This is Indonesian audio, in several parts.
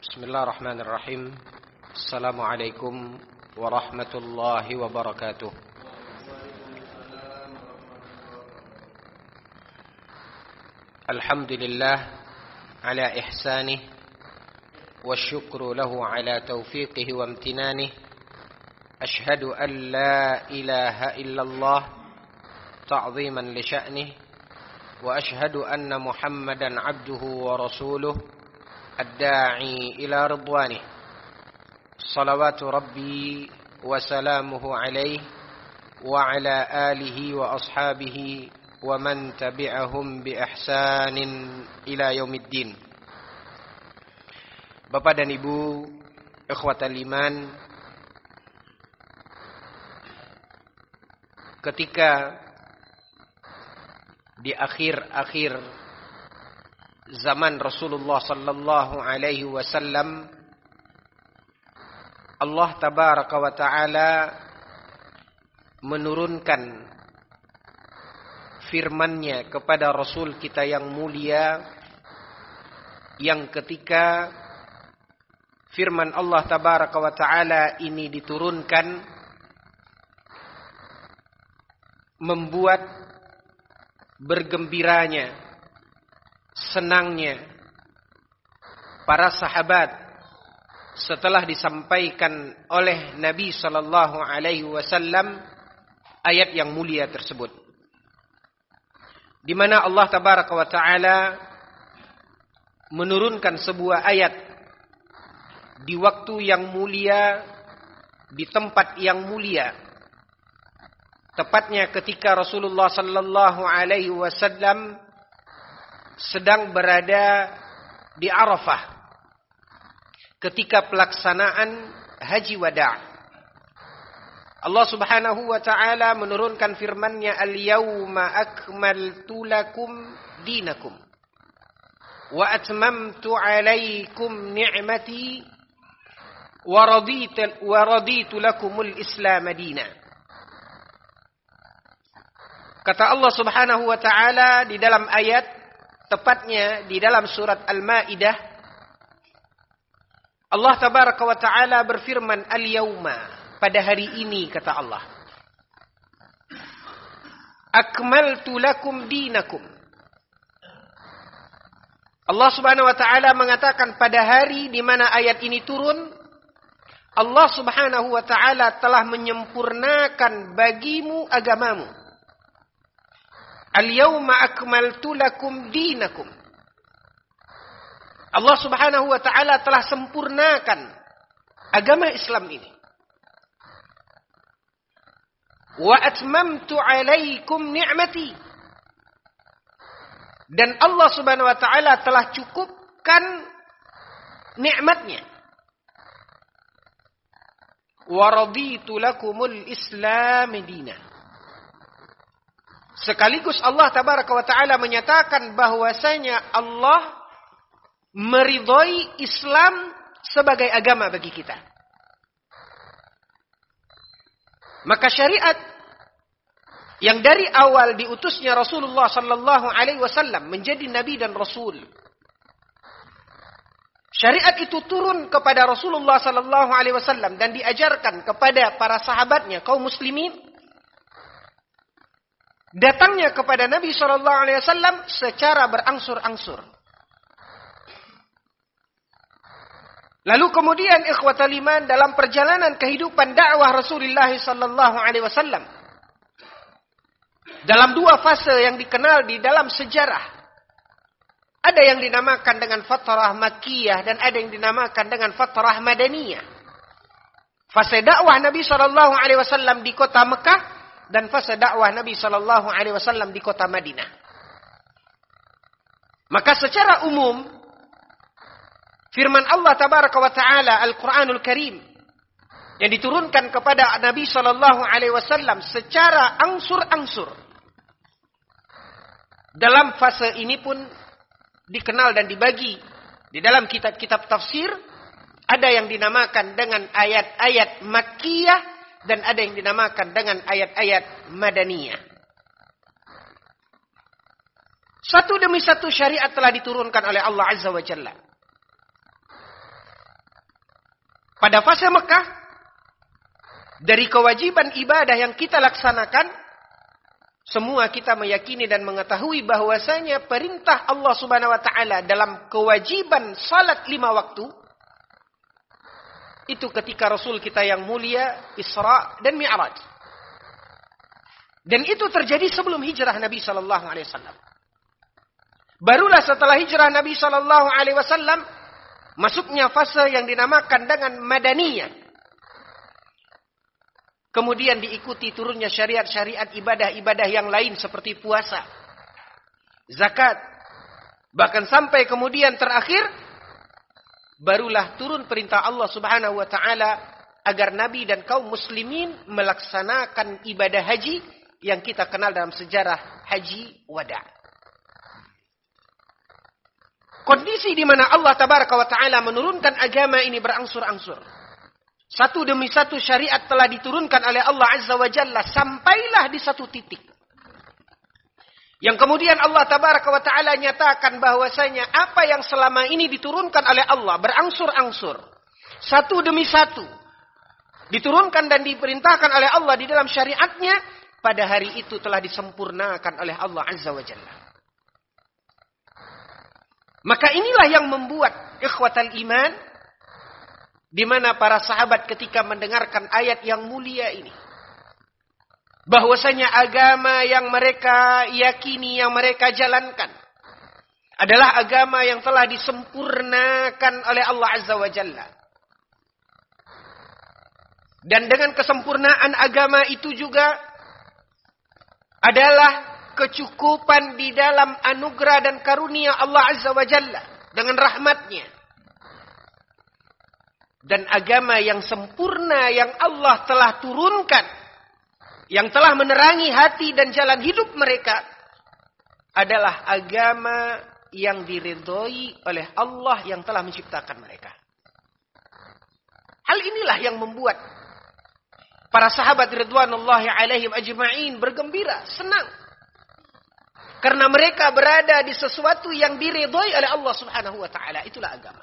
Bismillahirrahmanirrahim. Assalamualaikum warahmatullahi wabarakatuh. Alhamdulillah ala ihsanih wasyukru lahu ala taufiqihi wa amtinanih. Ashhadu an la ilaha illallah ta'ziman li sya'nih wa ashhadu anna Muhammadan abduhu wa rasuluh الداعي إلى رضوانه صلوات ربي وسلامه عليه وعلى آله وأصحابه ومن تبعهم بإحسان إلى يوم الدين. Bapak dan Ibu, ikhwatal iman, ketika di akhir-akhir zaman Rasulullah sallallahu alaihi wasallam, Allah tabaraka wa taala menurunkan firman-Nya kepada Rasul kita yang mulia, yang ketika firman Allah tabaraka wa taala ini diturunkan membuat bergembiranya, senangnya para sahabat setelah disampaikan oleh Nabi sallallahu alaihi wasallam ayat yang mulia tersebut, di mana Allah tabaraka wa taala menurunkan sebuah ayat di waktu yang mulia, di tempat yang mulia, tepatnya ketika Rasulullah sallallahu alaihi wasallam sedang berada di Arafah ketika pelaksanaan haji wada'. Allah Subhanahu wa taala menurunkan firman-Nya, "Al-yauma akmaltu lakum dinakum wa atmamtu 'alaikum ni'mati wa raditu lakumul Islam madina." Kata Allah Subhanahu wa taala di dalam ayat, tepatnya di dalam surat Al-Maidah, Allah tabaraka wa taala berfirman, "Al-yauma," pada hari ini kata Allah, "akmaltu lakum dinakum." Allah Subhanahu wa taala mengatakan pada hari di mana ayat ini turun, Allah Subhanahu wa taala telah menyempurnakan bagimu agamamu. Al-yawma akmaltu lakum dinakum. Allah Subhanahu wa taala telah sempurnakan agama Islam ini. Wa atmamtu 'alaikum ni'mati. Dan Allah Subhanahu wa taala telah cukupkan nikmatnya. Wa raditu lakumul Islam dinan. Sekaligus Allah tabaraka wa ta'ala menyatakan bahwasanya Allah meridhai Islam sebagai agama bagi kita. Maka syariat yang dari awal diutusnya Rasulullah sallallahu alaihi wasallam menjadi nabi dan rasul, syariat itu turun kepada Rasulullah sallallahu alaihi wasallam dan diajarkan kepada para sahabatnya kaum muslimin, datangnya kepada Nabi sallallahu alaihi wasallam secara berangsur-angsur. Lalu kemudian ikhwatal iman, dalam perjalanan kehidupan dakwah Rasulullah sallallahu alaihi wasallam, dalam dua fase yang dikenal di dalam sejarah, ada yang dinamakan dengan fatrah Makkiyah dan ada yang dinamakan dengan fatrah Madaniyah. Fase dakwah Nabi sallallahu alaihi wasallam di kota Mekah dan fase dakwah Nabi sallallahu alaihi wasallam di kota Madinah. Maka secara umum firman Allah tabaraka wa taala Al-Qur'anul Karim yang diturunkan kepada Nabi sallallahu alaihi wasallam secara angsur-angsur, dalam fase ini pun dikenal dan dibagi di dalam kitab-kitab tafsir. Ada yang dinamakan dengan ayat-ayat Makkiyah dan ada yang dinamakan dengan ayat-ayat Madaniyah. Satu demi satu syariat telah diturunkan oleh Allah Azza wa Jalla. pada fase Mekah, dari kewajiban ibadah yang kita laksanakan, semua kita meyakini dan mengetahui bahwasanya perintah Allah Subhanahu wa taala dalam kewajiban salat 5 waktu itu ketika Rasul kita yang mulia Isra dan Mi'raj. Dan itu terjadi sebelum hijrah Nabi sallallahu alaihi wasallam. Barulah setelah hijrah Nabi sallallahu alaihi wasallam masuknya fase yang dinamakan dengan Madaniyah. Kemudian diikuti turunnya syariat-syariat ibadah-ibadah yang lain seperti puasa, zakat. Bahkan sampai kemudian terakhir, barulah turun perintah Allah Subhanahu wa ta'ala agar Nabi dan kaum muslimin melaksanakan ibadah haji yang kita kenal dalam sejarah haji wada. Kondisi di mana Allah Tabaraka wa ta'ala menurunkan agama ini berangsur-angsur. Satu demi satu syariat telah diturunkan oleh Allah Azza wa Jalla sampailah di satu titik. Yang kemudian Allah Tabaraka wa ta'ala nyatakan bahwasanya apa yang selama ini diturunkan oleh Allah berangsur-angsur. Satu demi satu. Diturunkan dan diperintahkan oleh Allah di dalam syariatnya. Pada hari itu telah disempurnakan oleh Allah Azza wa Jalla. Maka inilah yang membuat ikhwatal iman, di mana para sahabat ketika mendengarkan ayat yang mulia ini, bahwasanya agama yang mereka yakini, yang mereka jalankan adalah agama yang telah disempurnakan oleh Allah Azza wa Jalla. Dan dengan kesempurnaan agama itu juga adalah kecukupan di dalam anugerah dan karunia Allah Azza wa Jalla dengan rahmatnya. Dan agama yang sempurna yang Allah telah turunkan, yang telah menerangi hati dan jalan hidup mereka, adalah agama yang diridhoi oleh Allah yang telah menciptakan mereka. Hal inilah yang membuat para sahabat ridwanullahi alaihim ajma'in bergembira, senang. Karena mereka berada di sesuatu yang diridhoi oleh Allah Subhanahu wa ta'ala. Itulah agama.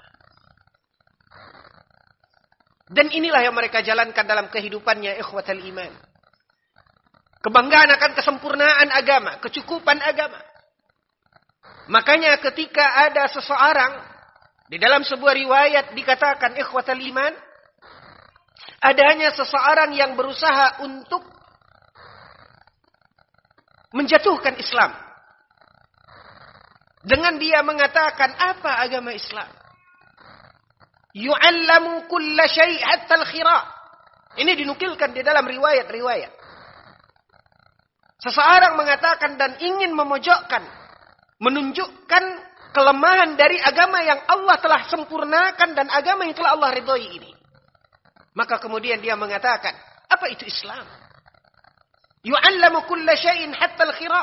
Dan inilah yang mereka jalankan dalam kehidupannya ikhwatal iman. Kebanggaan akan kesempurnaan agama, kecukupan agama. Makanya ketika ada seseorang, di dalam sebuah riwayat dikatakan ikhwatal iman, adanya seseorang yang berusaha untuk menjatuhkan Islam. Dengan dia mengatakan, apa agama Islam? Yu'allamu kulla syai' hatta al-khira. Ini dinukilkan di dalam riwayat-riwayat. Seseorang mengatakan dan ingin memojokkan, menunjukkan kelemahan dari agama yang Allah telah sempurnakan dan agama yang telah Allah ridhoi ini. Maka kemudian dia mengatakan, apa itu Islam? Yu'allamu kulla syai'in hatta al-khira.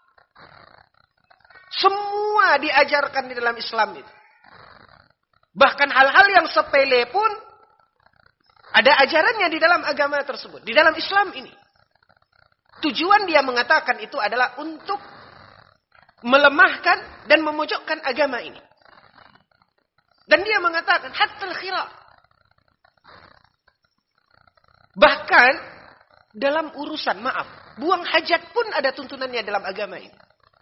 Semua diajarkan di dalam Islam itu. Bahkan hal-hal yang sepele pun ada ajarannya di dalam agama tersebut. Di dalam Islam ini. Tujuan dia mengatakan itu adalah untuk melemahkan dan memojokkan agama ini. Dan dia mengatakan, hatta al-khira. Bahkan dalam urusan, buang hajat pun ada tuntunannya dalam agama ini.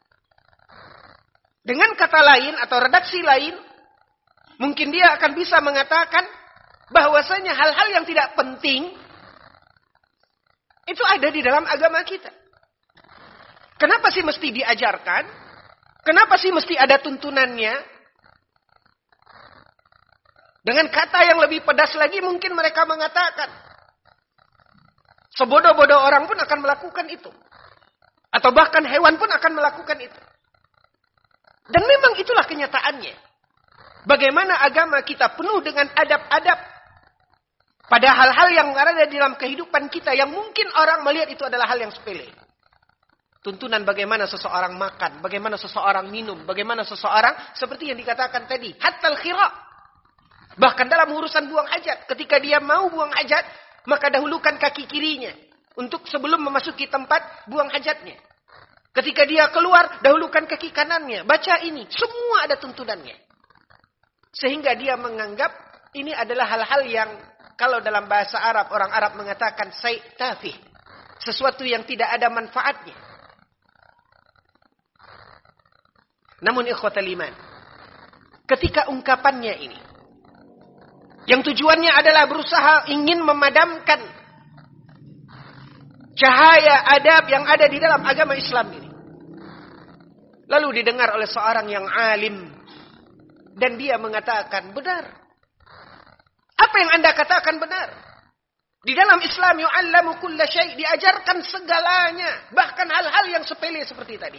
Dengan kata lain atau redaksi lain, mungkin dia akan bisa mengatakan bahwasanya hal-hal yang tidak penting itu ada di dalam agama kita. Kenapa sih mesti diajarkan? Kenapa sih mesti ada tuntunannya? Dengan kata yang lebih pedas lagi mungkin mereka mengatakan, sebodoh-bodoh orang pun akan melakukan itu. Atau bahkan hewan pun akan melakukan itu. Dan memang itulah kenyataannya. Bagaimana agama kita penuh dengan adab-adab pada hal-hal yang ada di dalam kehidupan kita yang mungkin orang melihat itu adalah hal yang sepele. Tuntunan bagaimana seseorang makan, bagaimana seseorang minum, bagaimana seseorang seperti yang dikatakan tadi, hatta al-khira. Bahkan dalam urusan buang hajat, ketika dia mau buang hajat, maka dahulukan kaki kirinya untuk sebelum memasuki tempat buang hajatnya. Ketika dia keluar, dahulukan kaki kanannya. Baca ini, semua ada tuntunannya. Sehingga dia menganggap ini adalah hal-hal yang Kalau dalam bahasa Arab, orang Arab mengatakan syai' tafih. Sesuatu yang tidak ada manfaatnya. Namun ikhwatal iman, ketika ungkapannya ini, yang tujuannya adalah berusaha ingin memadamkan cahaya adab yang ada di dalam agama Islam ini. Lalu didengar oleh seorang yang alim. Dan dia mengatakan, benar. Apa yang Anda katakan benar. Di dalam Islam yu'allamu kulla syai', diajarkan segalanya. Bahkan hal-hal yang sepele seperti tadi.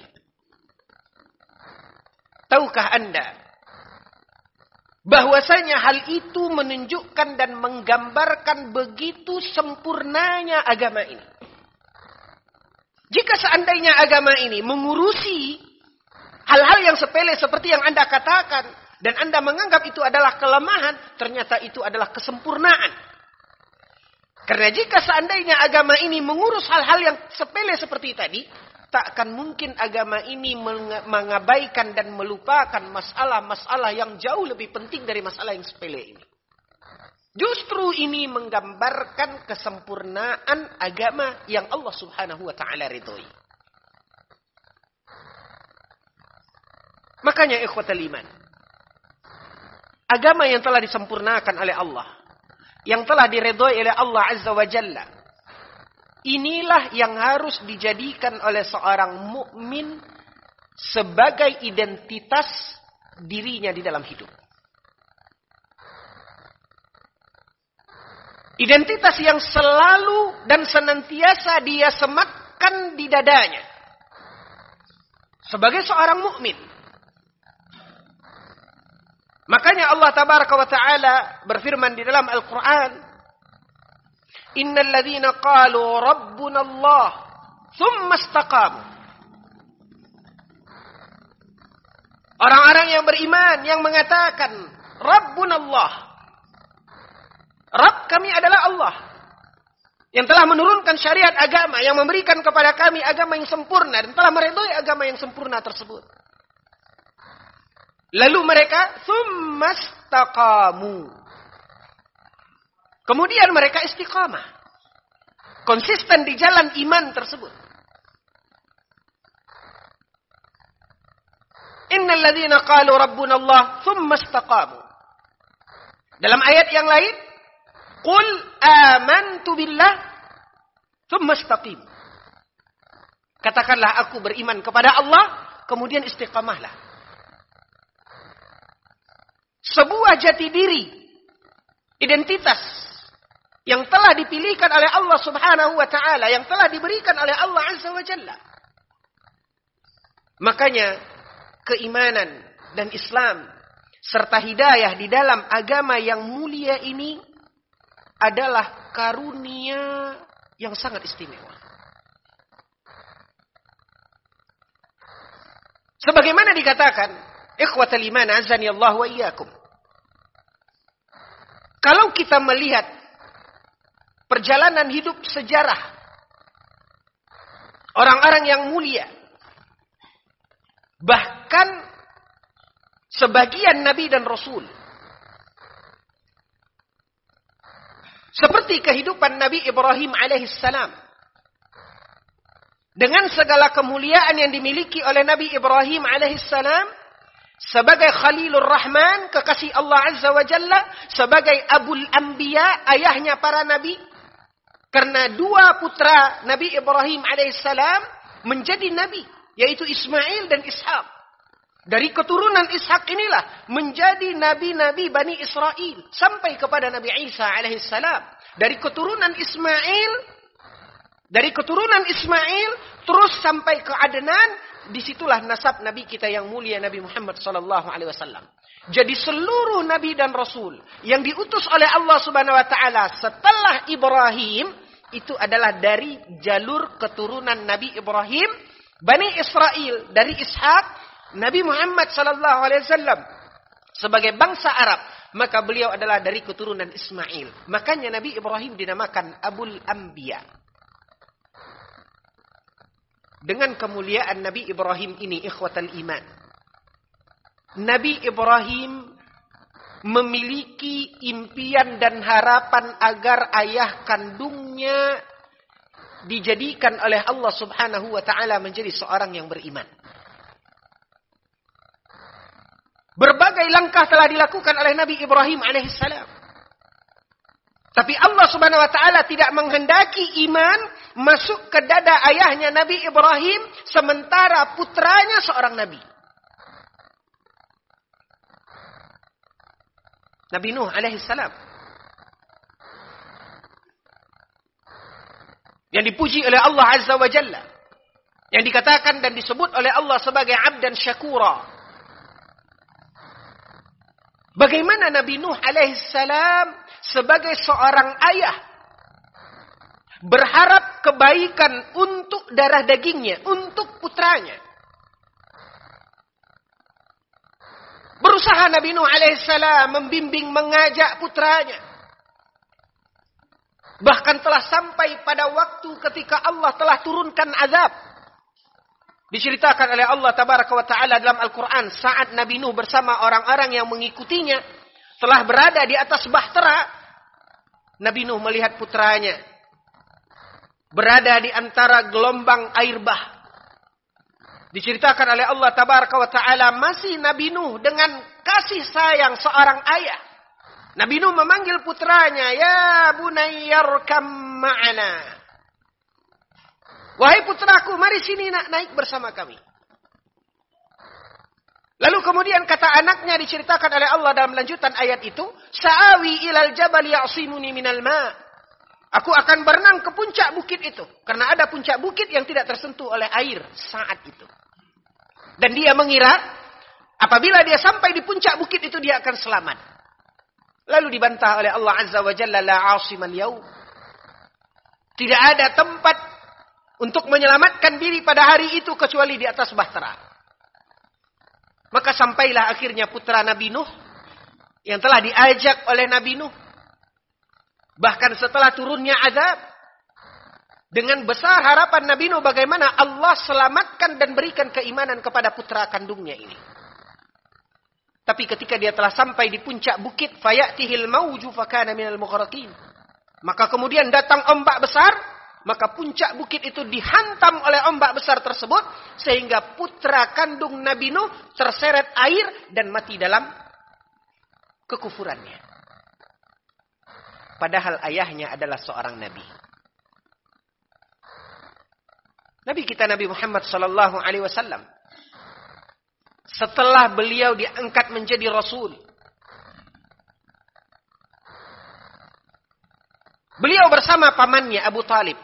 Tahukah Anda bahwasanya hal itu menunjukkan dan menggambarkan begitu sempurnanya agama ini. Jika seandainya agama ini mengurusi hal-hal yang sepele seperti yang Anda katakan, dan Anda menganggap itu adalah kelemahan, ternyata itu adalah kesempurnaan. Karena jika seandainya agama ini mengurus hal-hal yang sepele seperti tadi, tak akan mungkin agama ini mengabaikan dan melupakan masalah-masalah yang jauh lebih penting dari masalah yang sepele ini. Justru ini menggambarkan kesempurnaan agama yang Allah Subhanahu wa taala ridhoi. Makanya ikhwatal iman, agama yang telah disempurnakan oleh Allah, yang telah diridhoi oleh Allah Azza wa Jalla, inilah yang harus dijadikan oleh seorang mukmin sebagai identitas dirinya di dalam hidup. Identitas yang selalu dan senantiasa dia sematkan di dadanya. Sebagai seorang mukmin. Makanya Allah Tabaraka wa Ta'ala berfirman di dalam Al-Quran, Innal ladzina qalu Rabbuna Allah thumma istaqamu. Orang-orang yang beriman yang mengatakan Rabbuna Allah, Rabb kami adalah Allah yang telah menurunkan syariat agama, yang memberikan kepada kami agama yang sempurna dan telah meridhoi agama yang sempurna tersebut. Lalu mereka thumma istaqamu. Kemudian mereka istiqamah. Konsisten di jalan iman tersebut. Innal ladzina qalu rabbuna Allah thumma istaqamu. Dalam ayat yang lain, qul amantu billah thumma istaqim. Katakanlah aku beriman kepada Allah, kemudian istiqamahlah. Sebuah jati diri, identitas yang telah dipilihkan oleh Allah Subhanahu wa Ta'ala, yang telah diberikan oleh Allah Azza wa Jalla. Makanya keimanan dan Islam serta hidayah di dalam agama yang mulia ini adalah karunia yang sangat istimewa. Sebagaimana dikatakan, ikhwatal iman azani Allah wa iyyakum. Kalau kita melihat perjalanan hidup sejarah orang-orang yang mulia, bahkan sebagian nabi dan rasul, seperti kehidupan Nabi Ibrahim alaihissalam, dengan segala kemuliaan yang dimiliki oleh Nabi Ibrahim alaihissalam, sebagai Khalilur Rahman, kekasih Allah Azza wa Jalla, sebagai Abul Anbiya, ayahnya para nabi. Karena dua putra Nabi Ibrahim alaihissalam menjadi nabi, yaitu Ismail dan Ishak. Dari keturunan Ishak inilah menjadi nabi-nabi Bani Israel sampai kepada Nabi Isa alaihissalam. Dari keturunan Ismail terus sampai ke Adnan. Disitulah nasab Nabi kita yang mulia, Nabi Muhammad sallallahu alaihi wasallam. Jadi seluruh nabi dan rasul yang diutus oleh Allah Subhanahu wa taala setelah Ibrahim itu adalah dari jalur keturunan Nabi Ibrahim, Bani Israel dari Ishak, Nabi Muhammad sallallahu alaihi wasallam sebagai bangsa Arab, maka beliau adalah dari keturunan Ismail. Makanya Nabi Ibrahim dinamakan Abul Anbiya. Dengan kemuliaan Nabi Ibrahim ini, ikhwatal iman, Nabi Ibrahim memiliki impian dan harapan agar ayah kandungnya dijadikan oleh Allah Subhanahu wa taala menjadi seorang yang beriman. Berbagai langkah telah dilakukan oleh Nabi Ibrahim alaihissalam. Tapi Allah Subhanahu wa taala tidak menghendaki iman masuk ke dada ayahnya Nabi Ibrahim sementara putranya seorang nabi. Nabi Nuh alaihissalam. Yang dipuji oleh Allah Azza wa Jalla. Yang dikatakan dan disebut oleh Allah sebagai abdan syakura. Bagaimana Nabi Nuh alaihissalam sebagai seorang ayah berharap kebaikan untuk darah dagingnya, untuk putranya. Berusaha Nabi Nuh alaihissalam membimbing, mengajak putranya. Bahkan telah sampai pada waktu ketika Allah telah turunkan azab. Diceritakan oleh Allah Tabaraka wa Ta'ala dalam Al-Quran, saat Nabi Nuh bersama orang-orang yang mengikutinya telah berada di atas bahtera, Nabi Nuh melihat putranya berada di antara gelombang air bah. Diceritakan oleh Allah Tabaraka wa Ta'ala, masih Nabi Nuh dengan kasih sayang seorang ayah. Nabi Nuh memanggil putranya, ya bunayyarkam ma'ana. Wahai putraku, mari sini nak naik bersama kami. Lalu kemudian kata anaknya, diceritakan oleh Allah dalam lanjutan ayat itu, sa'awi ilal jabal ya'simuni minal ma'. Aku akan berenang ke puncak bukit itu. Karena ada puncak bukit yang tidak tersentuh oleh air saat itu. Dan dia mengira, apabila dia sampai di puncak bukit itu, dia akan selamat. Lalu dibantah oleh Allah Azza wa Jalla, la asimal yaum. Tidak ada tempat untuk menyelamatkan diri pada hari itu kecuali di atas bahtera. Maka sampailah akhirnya putra Nabi Nuh yang telah diajak oleh Nabi Nuh. Bahkan setelah turunnya azab, dengan besar harapan Nabi Nuh bagaimana Allah selamatkan dan berikan keimanan kepada putra kandungnya ini. Tapi ketika dia telah sampai di puncak bukit, fayatihil mauju fakana minal mughraqin. Maka kemudian datang ombak besar, maka puncak bukit itu dihantam oleh ombak besar tersebut sehingga putra kandung Nabi Nuh terseret air dan mati dalam kekufurannya. Padahal ayahnya adalah seorang nabi. Nabi kita Nabi Muhammad sallallahu alaihi wasallam, setelah beliau diangkat menjadi rasul, beliau bersama pamannya Abu Talib.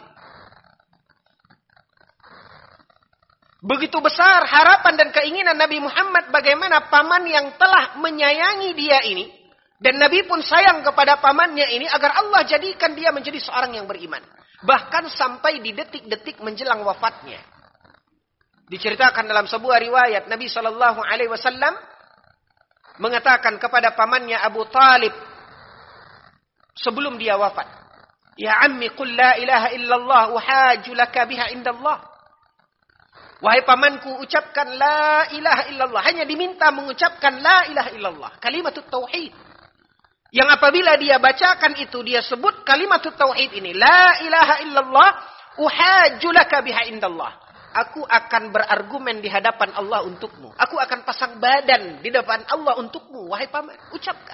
Begitu besar harapan dan keinginan Nabi Muhammad bagaimana paman yang telah menyayangi dia ini, dan Nabi pun sayang kepada pamannya ini agar Allah jadikan dia menjadi seorang yang beriman. Bahkan sampai di detik-detik menjelang wafatnya. Diceritakan dalam sebuah riwayat Nabi Shallallahu Alaihi Wasallam mengatakan kepada pamannya Abu Talib sebelum dia wafat, ya ammi qul la ilaha illallah uhaju laka biha indallah. Wahai pamanku, ucapkan la ilaha illallah. Hanya diminta mengucapkan la ilaha illallah, kalimatut tauhid. Yang apabila dia bacakan itu, dia sebut kalimatut tauhid ini, la ilaha illallah uhaju laka biha indallah. Aku akan berargumen di hadapan Allah untukmu. Aku akan pasang badan di depan Allah untukmu. Wahai paman, ucapkan.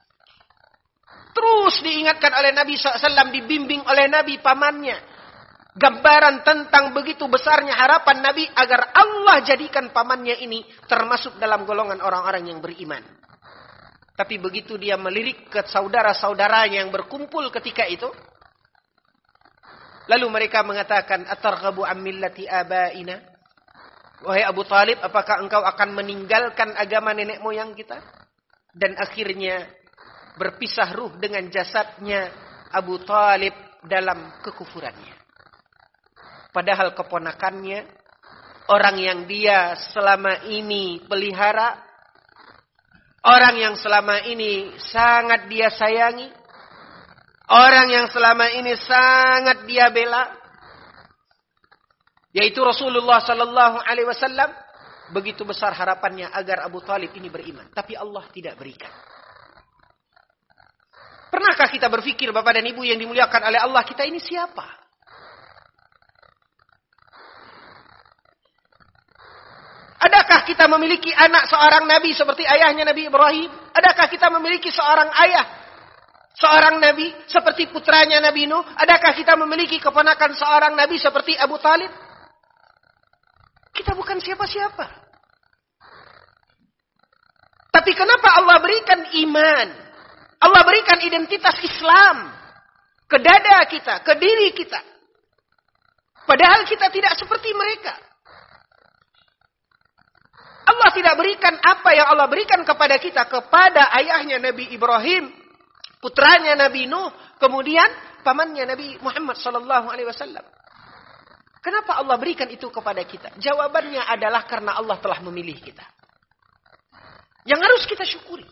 Terus diingatkan oleh Nabi SAW, dibimbing oleh Nabi pamannya. Gambaran tentang begitu besarnya harapan Nabi agar Allah jadikan pamannya ini termasuk dalam golongan orang-orang yang beriman. Tapi begitu dia melirik ke saudara-saudaranya yang berkumpul ketika itu, lalu mereka mengatakan, atarghabu an millati abaina? Wahai Abu Talib, apakah engkau akan meninggalkan agama nenek moyang kita? Dan akhirnya berpisah ruh dengan jasadnya Abu Talib dalam kekufurannya. Padahal keponakannya, orang yang dia selama ini pelihara, orang yang selama ini sangat dia sayangi, orang yang selama ini sangat dia bela, yaitu Rasulullah sallallahu alaihi wasallam, begitu besar harapannya agar Abu Talib ini beriman, tapi Allah tidak berikan. Pernahkah kita berpikir, Bapak dan Ibu yang dimuliakan oleh Allah, kita ini siapa? Adakah kita memiliki anak seorang nabi seperti ayahnya Nabi Ibrahim? Adakah kita memiliki seorang ayah, seorang nabi seperti putranya Nabi Nuh? Adakah kita memiliki keponakan seorang nabi seperti Abu Talib? Kita bukan siapa-siapa. Tapi kenapa Allah berikan iman? Allah berikan identitas Islam ke dada kita, ke diri kita. Padahal kita tidak seperti mereka. Allah tidak berikan apa yang Allah berikan kepada kita, kepada ayahnya Nabi Ibrahim, putranya Nabi Nuh, kemudian pamannya Nabi Muhammad SAW. Kenapa Allah berikan itu kepada kita? Jawabannya adalah karena Allah telah memilih kita. Yang harus kita syukuri.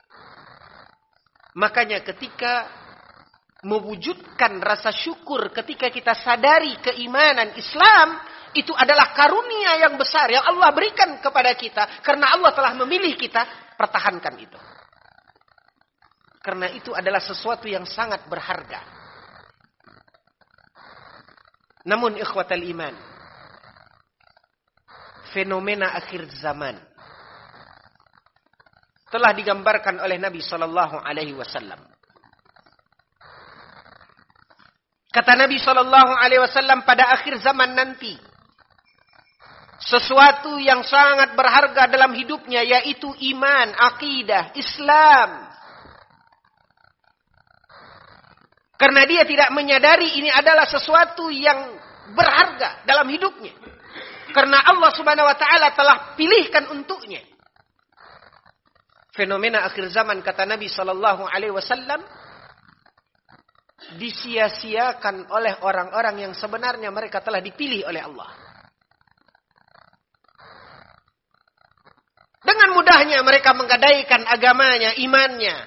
Makanya ketika mewujudkan rasa syukur, ketika kita sadari keimanan Islam, itu adalah karunia yang besar yang Allah berikan kepada kita. Karena Allah telah memilih kita, pertahankan itu. Karena itu adalah sesuatu yang sangat berharga. Namun ikhwatal iman, fenomena akhir zaman telah digambarkan oleh Nabi SAW. Kata Nabi SAW, pada akhir zaman nanti, sesuatu yang sangat berharga dalam hidupnya, yaitu iman, akidah, Islam. Karena dia tidak menyadari ini adalah sesuatu yang berharga dalam hidupnya. Karena Allah Subhanahu wa taala telah pilihkan untuknya. Fenomena akhir zaman, kata Nabi SAW, disia-siakan oleh orang-orang yang sebenarnya mereka telah dipilih oleh Allah. Dengan mudahnya mereka menggadaikan agamanya, imannya.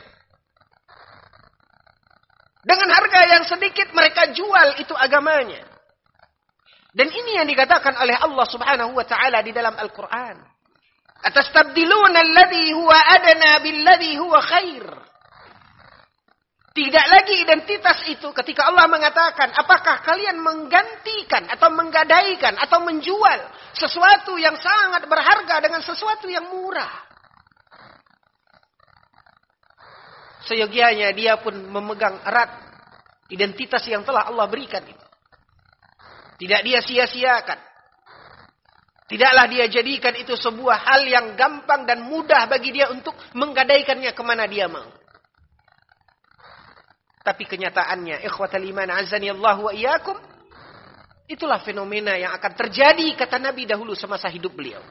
Dengan harga yang sedikit mereka jual itu agamanya. Dan ini yang dikatakan oleh Allah Subhanahu wa taala di dalam Al-Qur'an. Atastabdiluna alladhi huwa adna billadhi huwa khair. Tidak lagi identitas itu ketika Allah mengatakan, apakah kalian menggantikan atau menggadaikan atau menjual sesuatu yang sangat berharga dengan sesuatu yang murah. Seyogianya dia pun memegang erat identitas yang telah Allah berikan itu. Tidak dia sia-siakan. Tidaklah dia jadikan itu sebuah hal yang gampang dan mudah bagi dia untuk menggadaikannya kemana dia mau. Tapi kenyataannya, ikhwatal iman azani Allah wa iyyakum, itulah fenomena yang akan terjadi, kata Nabi dahulu semasa hidup beliau.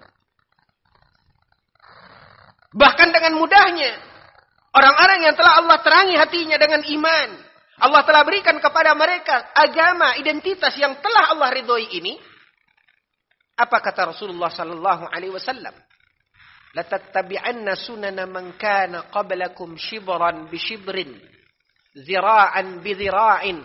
Bahkan dengan mudahnya, orang-orang yang telah Allah terangi hatinya dengan iman, Allah telah berikan kepada mereka agama, identitas yang telah Allah ridhoi ini. Apa kata Rasulullah sallallahu alaihi wasallam? La tattabi'anna sunana man kana qablakum shibran bi shibrin, zira'an bi zira'in.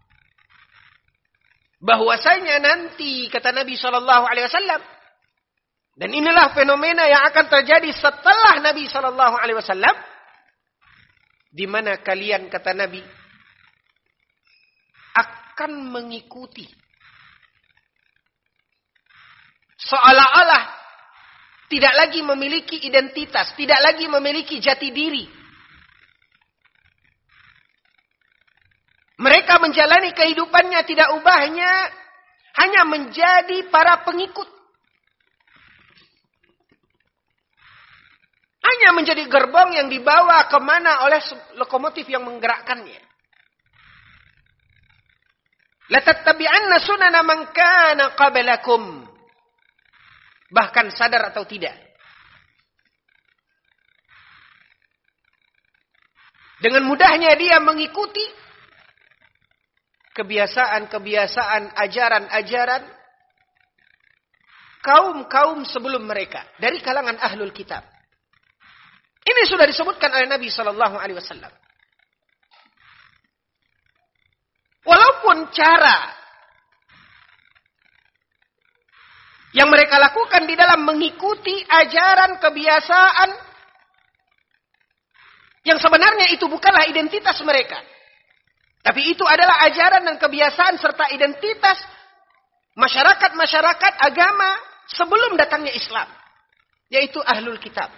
Bahwasanya nanti, kata Nabi sallallahu alaihi wasallam, dan inilah fenomena yang akan terjadi setelah Nabi sallallahu alaihi wasallam, di mana kalian, kata Nabi, akan mengikuti seolah-olah tidak lagi memiliki identitas, tidak lagi memiliki jati diri. Mereka menjalani kehidupannya tidak ubahnya, hanya menjadi para pengikut. Hanya menjadi gerbong yang dibawa kemana oleh lokomotif yang menggerakkannya. La tattabi'anna sunana man kana qablakum. Bahkan sadar atau tidak, dengan mudahnya dia mengikuti kebiasaan-kebiasaan, ajaran-ajaran kaum-kaum sebelum mereka dari kalangan ahlul kitab. Ini sudah disebutkan oleh Nabi sallallahu alaihi wasallam. Walaupun cara yang mereka lakukan di dalam mengikuti ajaran kebiasaan Yang sebenarnya itu bukanlah identitas mereka. Tapi itu adalah ajaran dan kebiasaan serta identitas masyarakat-masyarakat agama sebelum datangnya Islam. Yaitu ahlul kitab.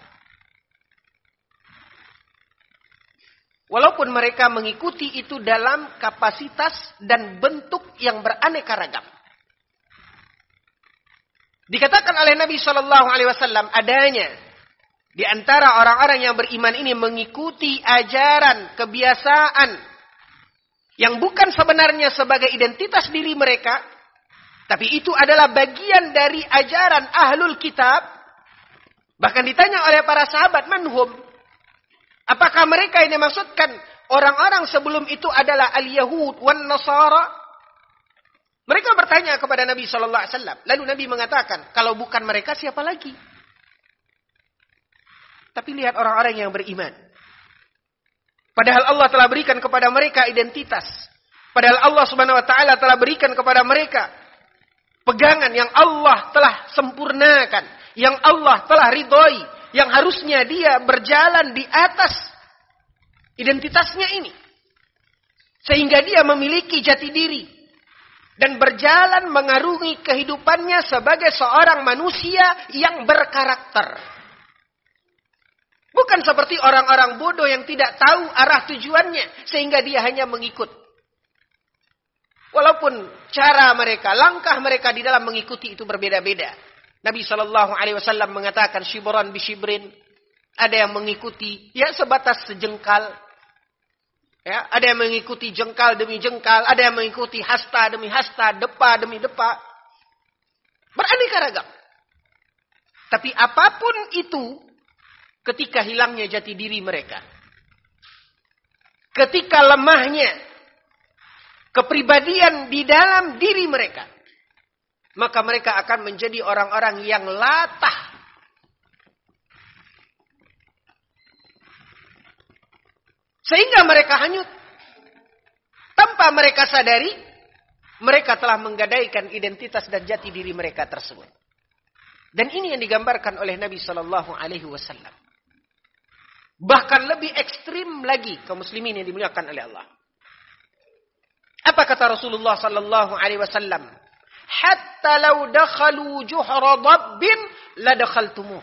Walaupun mereka mengikuti itu dalam kapasitas dan bentuk yang beraneka ragam. Dikatakan oleh Nabi SAW adanya di antara orang-orang yang beriman ini mengikuti ajaran, kebiasaan yang bukan sebenarnya sebagai identitas diri mereka, tapi itu adalah bagian dari ajaran ahlul kitab. Bahkan ditanya oleh para sahabat, manhum? Apakah mereka yang dimaksudkan orang-orang sebelum itu adalah al-Yahud wan Nasara? Mereka bertanya kepada Nabi SAW. Lalu Nabi mengatakan, kalau bukan mereka siapa lagi? Tapi lihat orang-orang yang beriman. Padahal Allah telah berikan kepada mereka identitas. Padahal Allah Subhanahu wa taala telah berikan kepada mereka pegangan yang Allah telah sempurnakan, yang Allah telah ridhoi, yang harusnya dia berjalan di atas identitasnya ini. Sehingga dia memiliki jati diri dan berjalan mengarungi kehidupannya sebagai seorang manusia yang berkarakter. Bukan seperti orang-orang bodoh yang tidak tahu arah tujuannya sehingga dia hanya mengikut. Walaupun cara mereka, langkah mereka di dalam mengikuti itu berbeda-beda. Nabi SAW mengatakan shibran bi shibrin. Ada yang mengikuti ya sebatas sejengkal. Ya, ada yang mengikuti jengkal demi jengkal, ada yang mengikuti hasta demi hasta, depa demi depa. Beraneka ragam. Tapi apapun itu, ketika hilangnya jati diri mereka, ketika lemahnya kepribadian di dalam diri mereka, maka mereka akan menjadi orang-orang yang latah. Sehingga mereka hanyut. Tanpa mereka sadari, mereka telah menggadaikan identitas dan jati diri mereka tersebut. Dan ini yang digambarkan oleh Nabi SAW. Bahkan lebih ekstrim lagi kaum muslimin yang dimuliakan oleh Allah. Apa kata Rasulullah SAW? Hatta law dakhalu juhra dabbin la dakhaltumuh.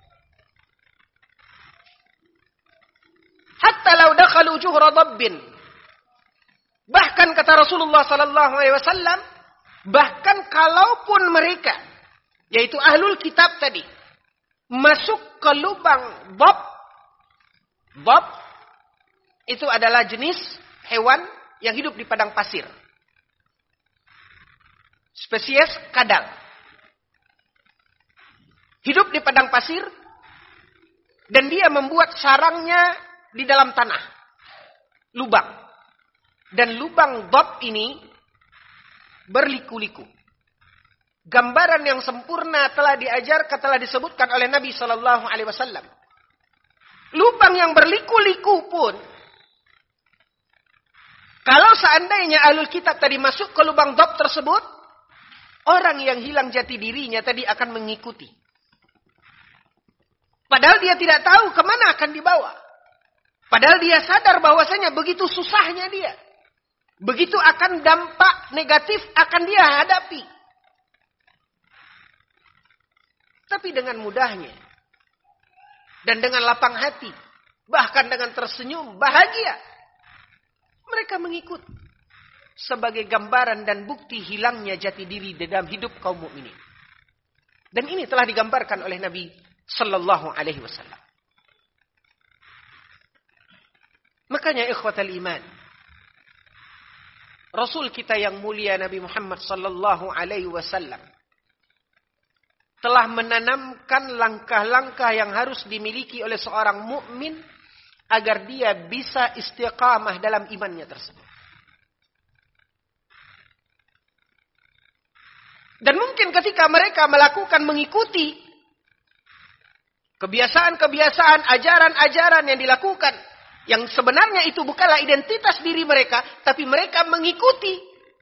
Hatta law dakhalu juhra dabbin. Bahkan kata Rasulullah SAW, bahkan kalaupun mereka, yaitu ahlul kitab tadi, masuk ke lubang dab. Dab itu adalah jenis hewan yang hidup di padang pasir. Spesies kadal. Hidup di padang pasir dan dia membuat sarangnya di dalam tanah. Lubang. Dan lubang dab ini berliku-liku. Gambaran yang sempurna telah diajarkan, telah disebutkan oleh Nabi SAW. Lubang yang berliku-liku pun, kalau seandainya ahlul kitab tadi masuk ke lubang dab tersebut, orang yang hilang jati dirinya tadi akan mengikuti. Padahal dia tidak tahu kemana akan dibawa. Padahal dia sadar bahwasanya begitu susahnya dia. Begitu akan dampak negatif akan dia hadapi. Tapi dengan mudahnya. Dan dengan lapang hati. Bahkan dengan tersenyum, bahagia. Mereka mengikut. Sebagai gambaran dan bukti hilangnya jati diri dalam hidup kaum mukminin. Dan ini telah digambarkan oleh Nabi Sallallahu Alaihi Wasallam. Makanya ikhwatal iman. Rasul kita yang mulia Nabi Muhammad Sallallahu Alaihi Wasallam telah menanamkan langkah-langkah yang harus dimiliki oleh seorang mukmin agar dia bisa istiqamah dalam imannya tersebut. Dan mungkin ketika mereka melakukan mengikuti kebiasaan-kebiasaan, ajaran-ajaran yang dilakukan, yang sebenarnya itu bukanlah identitas diri mereka, tapi mereka mengikuti.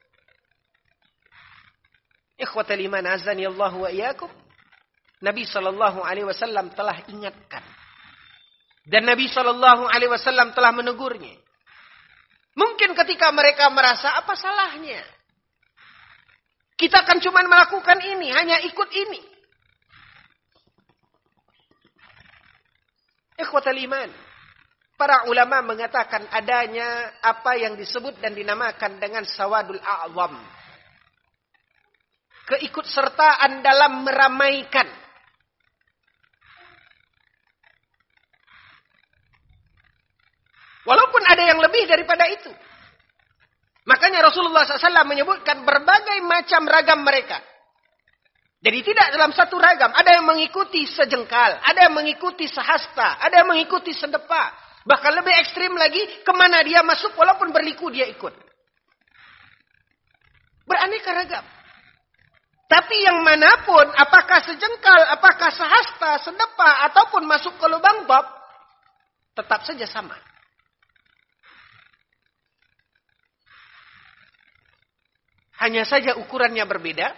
Ikhwatal iman azani Allah wa iyyakum. Nabi SAW telah ingatkan Dan Nabi SAW telah menegurnya. Mungkin ketika mereka merasa, apa salahnya? Kita kan cuma melakukan ini, hanya ikut ini. Ikhwatal iman. Para ulama mengatakan adanya apa yang disebut dan dinamakan dengan sawadul a'zam. Keikutsertaan dalam meramaikan. Walaupun ada yang lebih daripada itu. Makanya Rasulullah SAW menyebutkan berbagai macam ragam mereka. Jadi tidak dalam satu ragam. Ada yang mengikuti sejengkal. Ada yang mengikuti sehasta. Ada yang mengikuti sedepa. Bahkan lebih ekstrim lagi, kemana dia masuk walaupun berliku dia ikut. Beraneka ragam. Tapi yang manapun, apakah sejengkal, apakah sehasta, sedepa, ataupun masuk ke lubang bab, tetap saja sama. Hanya saja ukurannya berbeda.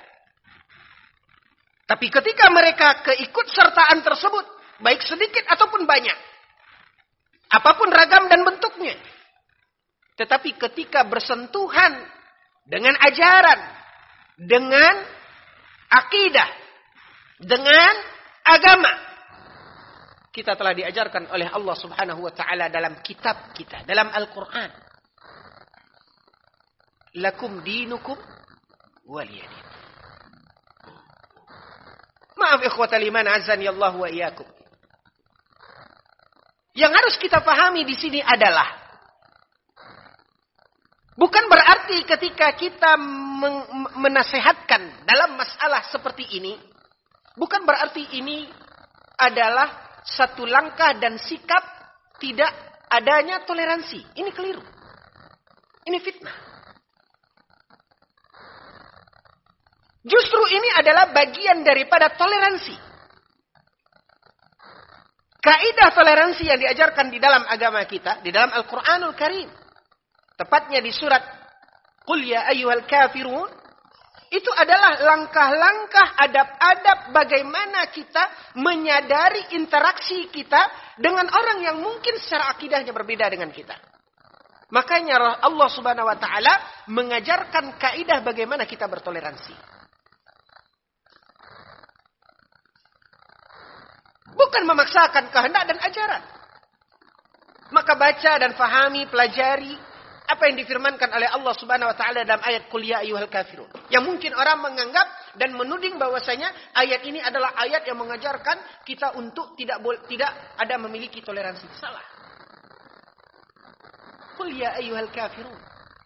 Tapi ketika mereka keikutsertaan tersebut, baik sedikit ataupun banyak, apapun ragam dan bentuknya. Tetapi ketika bersentuhan dengan ajaran, dengan akidah, dengan agama, kita telah diajarkan oleh Allah Subhanahu wa taala dalam kitab kita, dalam Al-Qur'an. Lakum dinukum waliyadin. Maaf ikhwatal iman, azani Allah wa iyyakum. Yang harus kita pahami di sini adalah bukan berarti ketika kita menasehatkan dalam masalah seperti ini, bukan berarti ini adalah satu langkah dan sikap tidak adanya toleransi. Ini keliru. Ini fitnah. Justru ini adalah bagian daripada toleransi. Kaidah toleransi yang diajarkan di dalam agama kita, di dalam Al-Quranul Karim. Tepatnya di surat Qul ya ayyuhal kafirun. Itu adalah langkah-langkah adab-adab bagaimana kita menyadari interaksi kita dengan orang yang mungkin secara akidahnya berbeda dengan kita. Makanya Allah Subhanahu wa taala mengajarkan kaidah bagaimana kita bertoleransi. Bukan memaksakan kehendak dan ajaran. Maka baca dan fahami, pelajari apa yang difirmankan oleh Allah Subhanahu wa taala dalam ayat Qul ya ayyuhal kafirun. Yang mungkin orang menganggap dan menuding bahwasanya ayat ini adalah ayat yang mengajarkan kita untuk tidak ada memiliki toleransi. Salah. Qul ya ayyuhal kafirun.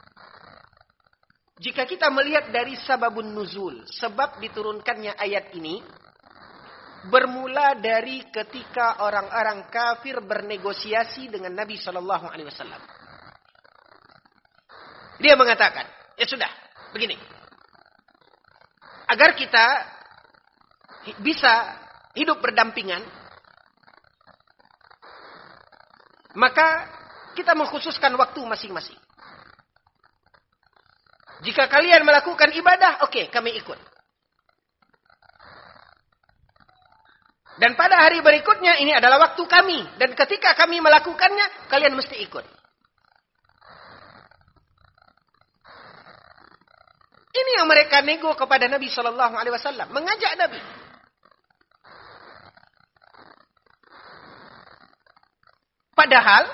Jika kita melihat dari sababun nuzul, sebab diturunkannya ayat ini bermula dari ketika orang-orang kafir bernegosiasi dengan Nabi Shallallahu Alaihi Wasallam. Dia mengatakan, ya sudah, begini. Agar kita bisa hidup berdampingan, maka kita mengkhususkan waktu masing-masing. Jika kalian melakukan ibadah, oke, kami ikut. Dan pada hari berikutnya ini adalah waktu kami. Dan ketika kami melakukannya, kalian mesti ikut. Ini yang mereka nego kepada Nabi Sallallahu Alaihi Wasallam, mengajak Nabi. Padahal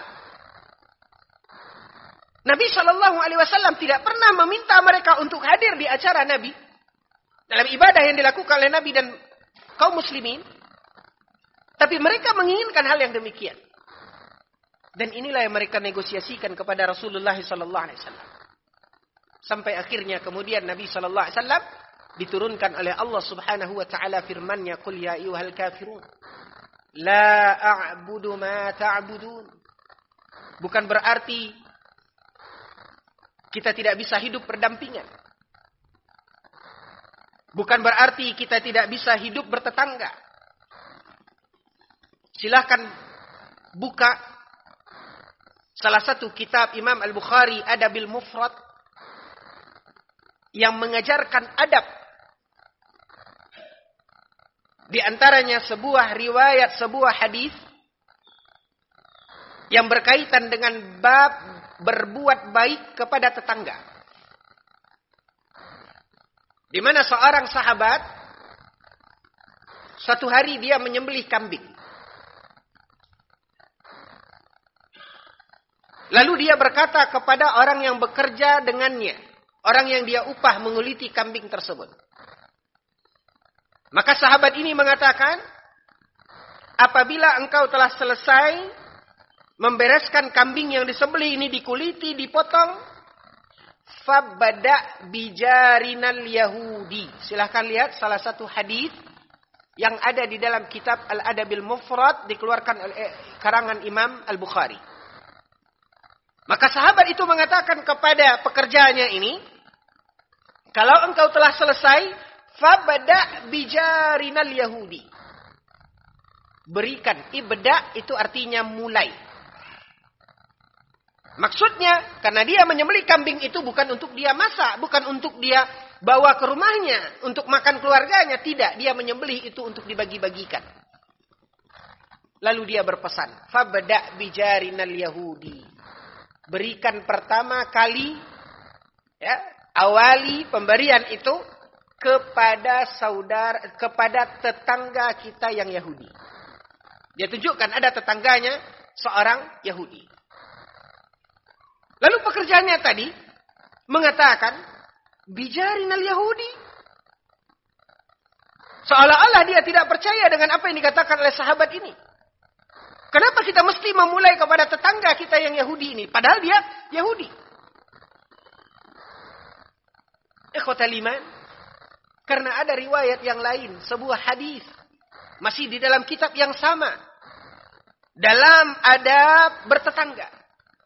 Nabi Sallallahu Alaihi Wasallam tidak pernah meminta mereka untuk hadir di acara Nabi dalam ibadah yang dilakukan oleh Nabi dan kaum muslimin. Tapi mereka menginginkan hal yang demikian. Dan inilah yang mereka negosiasikan kepada Rasulullah Sallallahu Alaihi Wasallam. Sampai akhirnya kemudian Nabi Sallallahu Alaihi Wasallam diturunkan oleh Allah Subhanahu Wa Taala firman-Nya, Qul ya ayyuhal kafirun, la a'budu ma ta'budun. Bukan berarti kita tidak bisa hidup berdampingan. Bukan berarti kita tidak bisa hidup bertetangga. Silahkan buka salah satu kitab Imam Al-Bukhari, Adabil Mufrad, yang mengajarkan adab. Di antaranya sebuah riwayat, sebuah hadis yang berkaitan dengan bab berbuat baik kepada tetangga. Di mana seorang sahabat suatu hari dia menyembelih kambing. Lalu dia berkata kepada orang yang bekerja dengannya, orang yang dia upah menguliti kambing tersebut. Maka sahabat ini mengatakan, apabila engkau telah selesai membereskan kambing yang disembelih ini, dikuliti, dipotong, fabada bijarinal Yahudi. Silahkan lihat salah satu hadis yang ada di dalam kitab Al-Adabil Mufrad, dikeluarkan oleh karangan Imam Al-Bukhari. Maka sahabat itu mengatakan kepada pekerjaannya ini, kalau engkau telah selesai, fabada bijarinal Yahudi. Berikan, ibda itu artinya mulai. Maksudnya, karena dia menyembelih kambing itu bukan untuk dia masak, bukan untuk dia bawa ke rumahnya, untuk makan keluarganya. Tidak, dia menyembelih itu untuk dibagi-bagikan. Lalu dia berpesan, fabda bijarinal Yahudi. Berikan pertama kali, ya, awali pemberian itu kepada kepada tetangga kita yang Yahudi. Dia tunjukkan ada tetangganya seorang Yahudi. Lalu pekerjaannya tadi mengatakan bijarinal Yahudi. Seolah-olah dia tidak percaya dengan apa yang dikatakan oleh sahabat ini. Kenapa kita mesti memulai kepada tetangga kita yang Yahudi ini? Padahal dia Yahudi. Ikhwatal iman. Karena ada riwayat yang lain. Sebuah hadis. Masih di dalam kitab yang sama. Dalam adab bertetangga.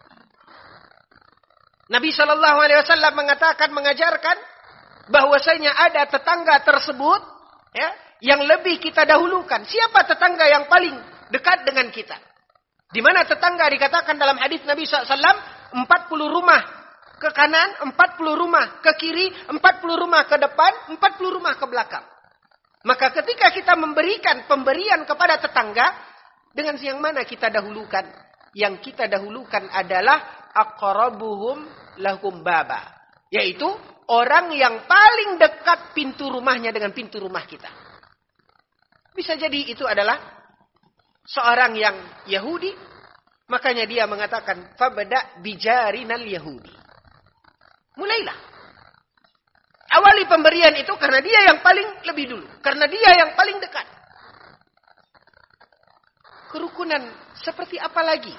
Nabi SAW mengatakan, mengajarkan bahwasanya ada tetangga tersebut, ya, yang lebih kita dahulukan. Siapa tetangga yang paling dekat dengan kita? Di mana tetangga dikatakan dalam hadis Nabi SAW, 40 rumah ke kanan, 40 rumah ke kiri, 40 rumah ke depan, 40 rumah ke belakang. Maka ketika kita memberikan pemberian kepada tetangga, dengan yang mana kita dahulukan? Yang kita dahulukan adalah aqrabuhum lahum baba, yaitu orang yang paling dekat pintu rumahnya dengan pintu rumah kita. Bisa jadi itu adalah seorang yang Yahudi, makanya dia mengatakan fabda bijarinal Yahudi. Mulailah. Awali pemberian itu karena dia yang paling lebih dulu, karena dia yang paling dekat. Kerukunan seperti apa lagi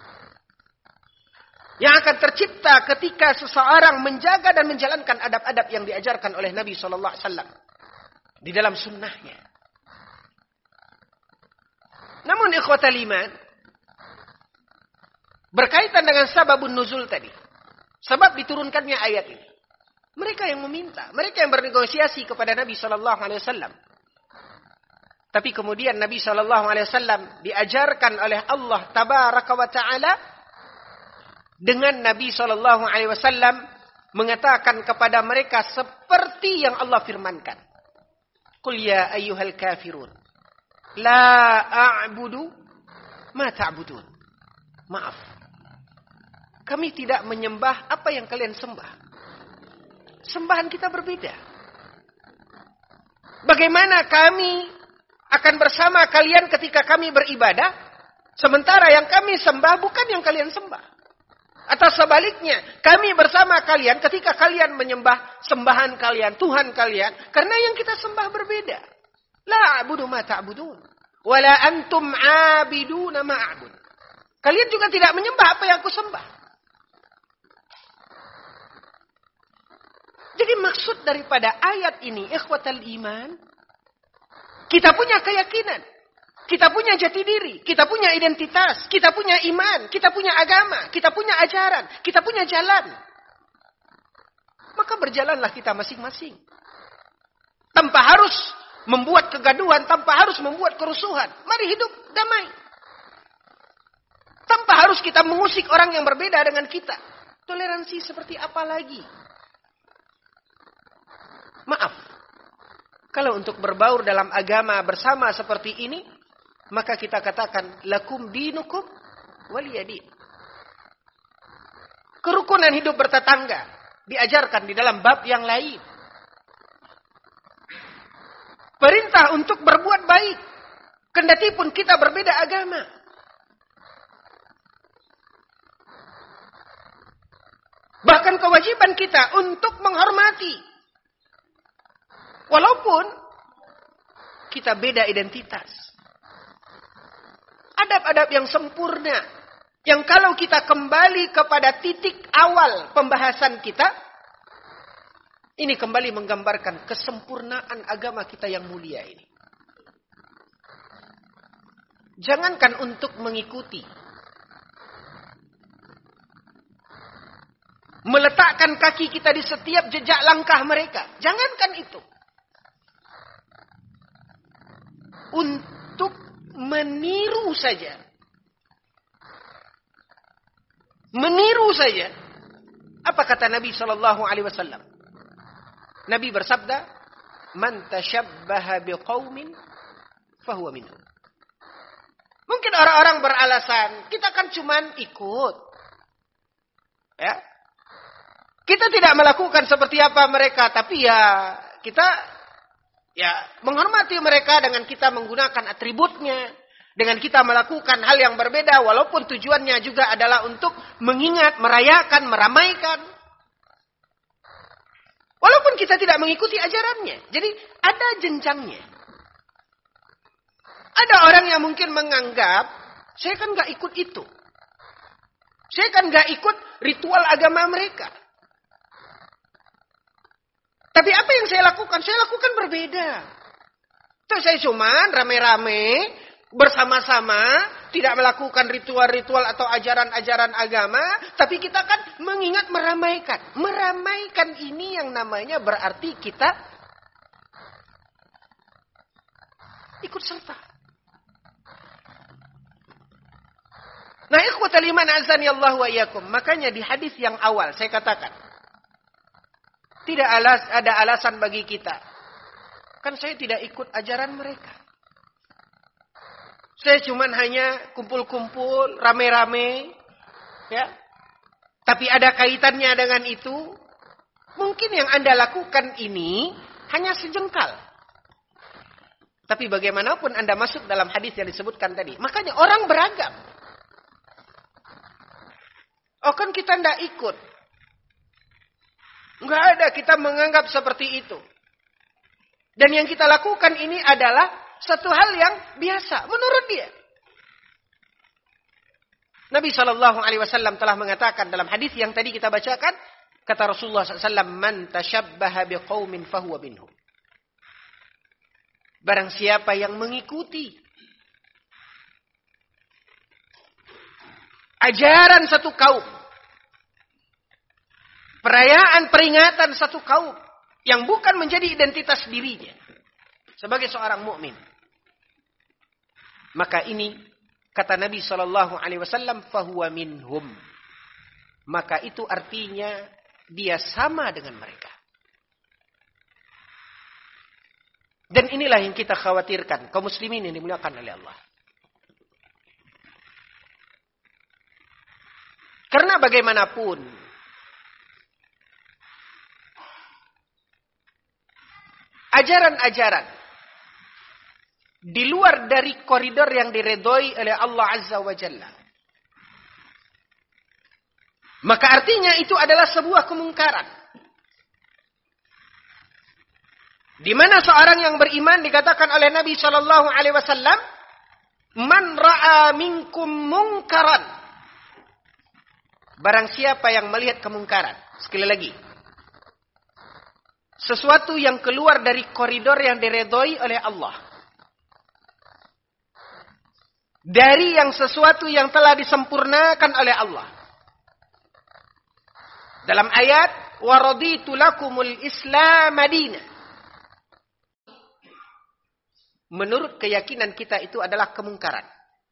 yang akan tercipta ketika seseorang menjaga dan menjalankan adab-adab yang diajarkan oleh Nabi SAW di dalam sunnahnya. Namun ikhwatal iman, berkaitan dengan sababun nuzul tadi, sebab diturunkannya ayat ini, mereka yang meminta, mereka yang bernegosiasi kepada Nabi SAW. Tapi kemudian Nabi SAW diajarkan oleh Allah Tabaraka wa Ta'ala dengan Nabi SAW mengatakan kepada mereka seperti yang Allah firmankan. Qul ya ayyuhal kafirun, la a'budu ma ta'budun. Maaf, kami tidak menyembah apa yang kalian sembah. Sembahan kita berbeda. Bagaimana kami akan bersama kalian ketika kami beribadah, sementara yang kami sembah bukan yang kalian sembah? Atau sebaliknya, kami bersama kalian ketika kalian menyembah sembahan kalian, Tuhan kalian, karena yang kita sembah berbeda. La a'budu ma ta'budun, wa la antum 'abiduna ma a'bud. Kalian juga tidak menyembah apa yang aku sembah. Jadi maksud daripada ayat ini, ikhwatal iman, kita punya keyakinan, kita punya jati diri, kita punya identitas, kita punya iman, kita punya agama, kita punya ajaran, kita punya jalan. Maka berjalanlah kita masing-masing. Tanpa harus membuat kegaduhan, tanpa harus membuat kerusuhan. Mari hidup damai. Tanpa harus kita mengusik orang yang berbeda dengan kita. Toleransi seperti apa lagi? Maaf. Kalau untuk berbaur dalam agama bersama seperti ini, maka kita katakan lakum dinukum waliyadin. Kerukunan hidup bertetangga diajarkan di dalam bab yang lain. Perintah untuk berbuat baik, kendati pun kita berbeda agama. Bahkan kewajiban kita untuk menghormati, walaupun kita beda identitas. Adab-adab yang sempurna, yang kalau kita kembali kepada titik awal pembahasan kita, ini kembali menggambarkan kesempurnaan agama kita yang mulia ini. Jangankan untuk mengikuti, meletakkan kaki kita di setiap jejak langkah mereka. Jangankan itu. Untuk meniru saja. Meniru saja. Apa kata Nabi SAW? Nabi bersabda, "Man tashabbaha biqaumin fahuwa minhum." Mungkin orang-orang beralasan, kita kan cuman ikut. Ya. Kita tidak melakukan seperti apa mereka, tapi ya kita menghormati mereka dengan kita menggunakan atributnya, dengan kita melakukan hal yang berbeda walaupun tujuannya juga adalah untuk mengingat, merayakan, meramaikan. Walaupun kita tidak mengikuti ajarannya. Jadi ada jenjangnya. Ada orang yang mungkin menganggap, saya kan gak ikut itu. Saya kan gak ikut ritual agama mereka. Tapi apa yang saya lakukan? Saya lakukan berbeda. Terus saya cuman rame-rame, bersama-sama, tidak melakukan ritual-ritual atau ajaran-ajaran agama, tapi kita kan mengingat meramaikan. Meramaikan ini yang namanya berarti kita ikut serta. Nah, ikhwatal iman azani Allah wa iyyakum. Makanya di hadis yang awal saya katakan, tidak ada alasan bagi kita. Kan saya tidak ikut ajaran mereka. Saya cuman hanya kumpul-kumpul, rame-rame. Ya. Tapi ada kaitannya dengan itu. Mungkin yang Anda lakukan ini hanya sejengkal. Tapi bagaimanapun Anda masuk dalam hadis yang disebutkan tadi. Makanya orang beragam. Oh kan kita tidak ikut. Enggak ada, kita menganggap seperti itu. Dan yang kita lakukan ini adalah satu hal yang biasa menurut dia. Nabi SAW telah mengatakan dalam hadis yang tadi kita bacakan, kata Rasulullah SAW, "Man tashabbaha biqaumin fahuwa minhum." Barang siapa yang mengikuti ajaran satu kaum, perayaan peringatan satu kaum yang bukan menjadi identitas dirinya sebagai seorang mukmin, maka ini kata Nabi SAW, fahuwa minhum. Maka itu artinya dia sama dengan mereka. Dan inilah yang kita khawatirkan, kaum muslimin yang dimuliakan oleh Allah. Karena bagaimanapun ajaran-ajaran di luar dari koridor yang diredhoi oleh Allah Azza wa Jalla, maka artinya itu adalah sebuah kemungkaran. Di mana seorang yang beriman dikatakan oleh Nabi SAW, "Man ra'a minkum mungkaran." Barang siapa yang melihat kemungkaran. Sekali lagi, sesuatu yang keluar dari koridor yang diredhoi oleh Allah. Dari yang sesuatu yang telah disempurnakan oleh Allah. Dalam ayat, "Waraditu lakumul Islam madina." Menurut keyakinan kita itu adalah kemungkaran.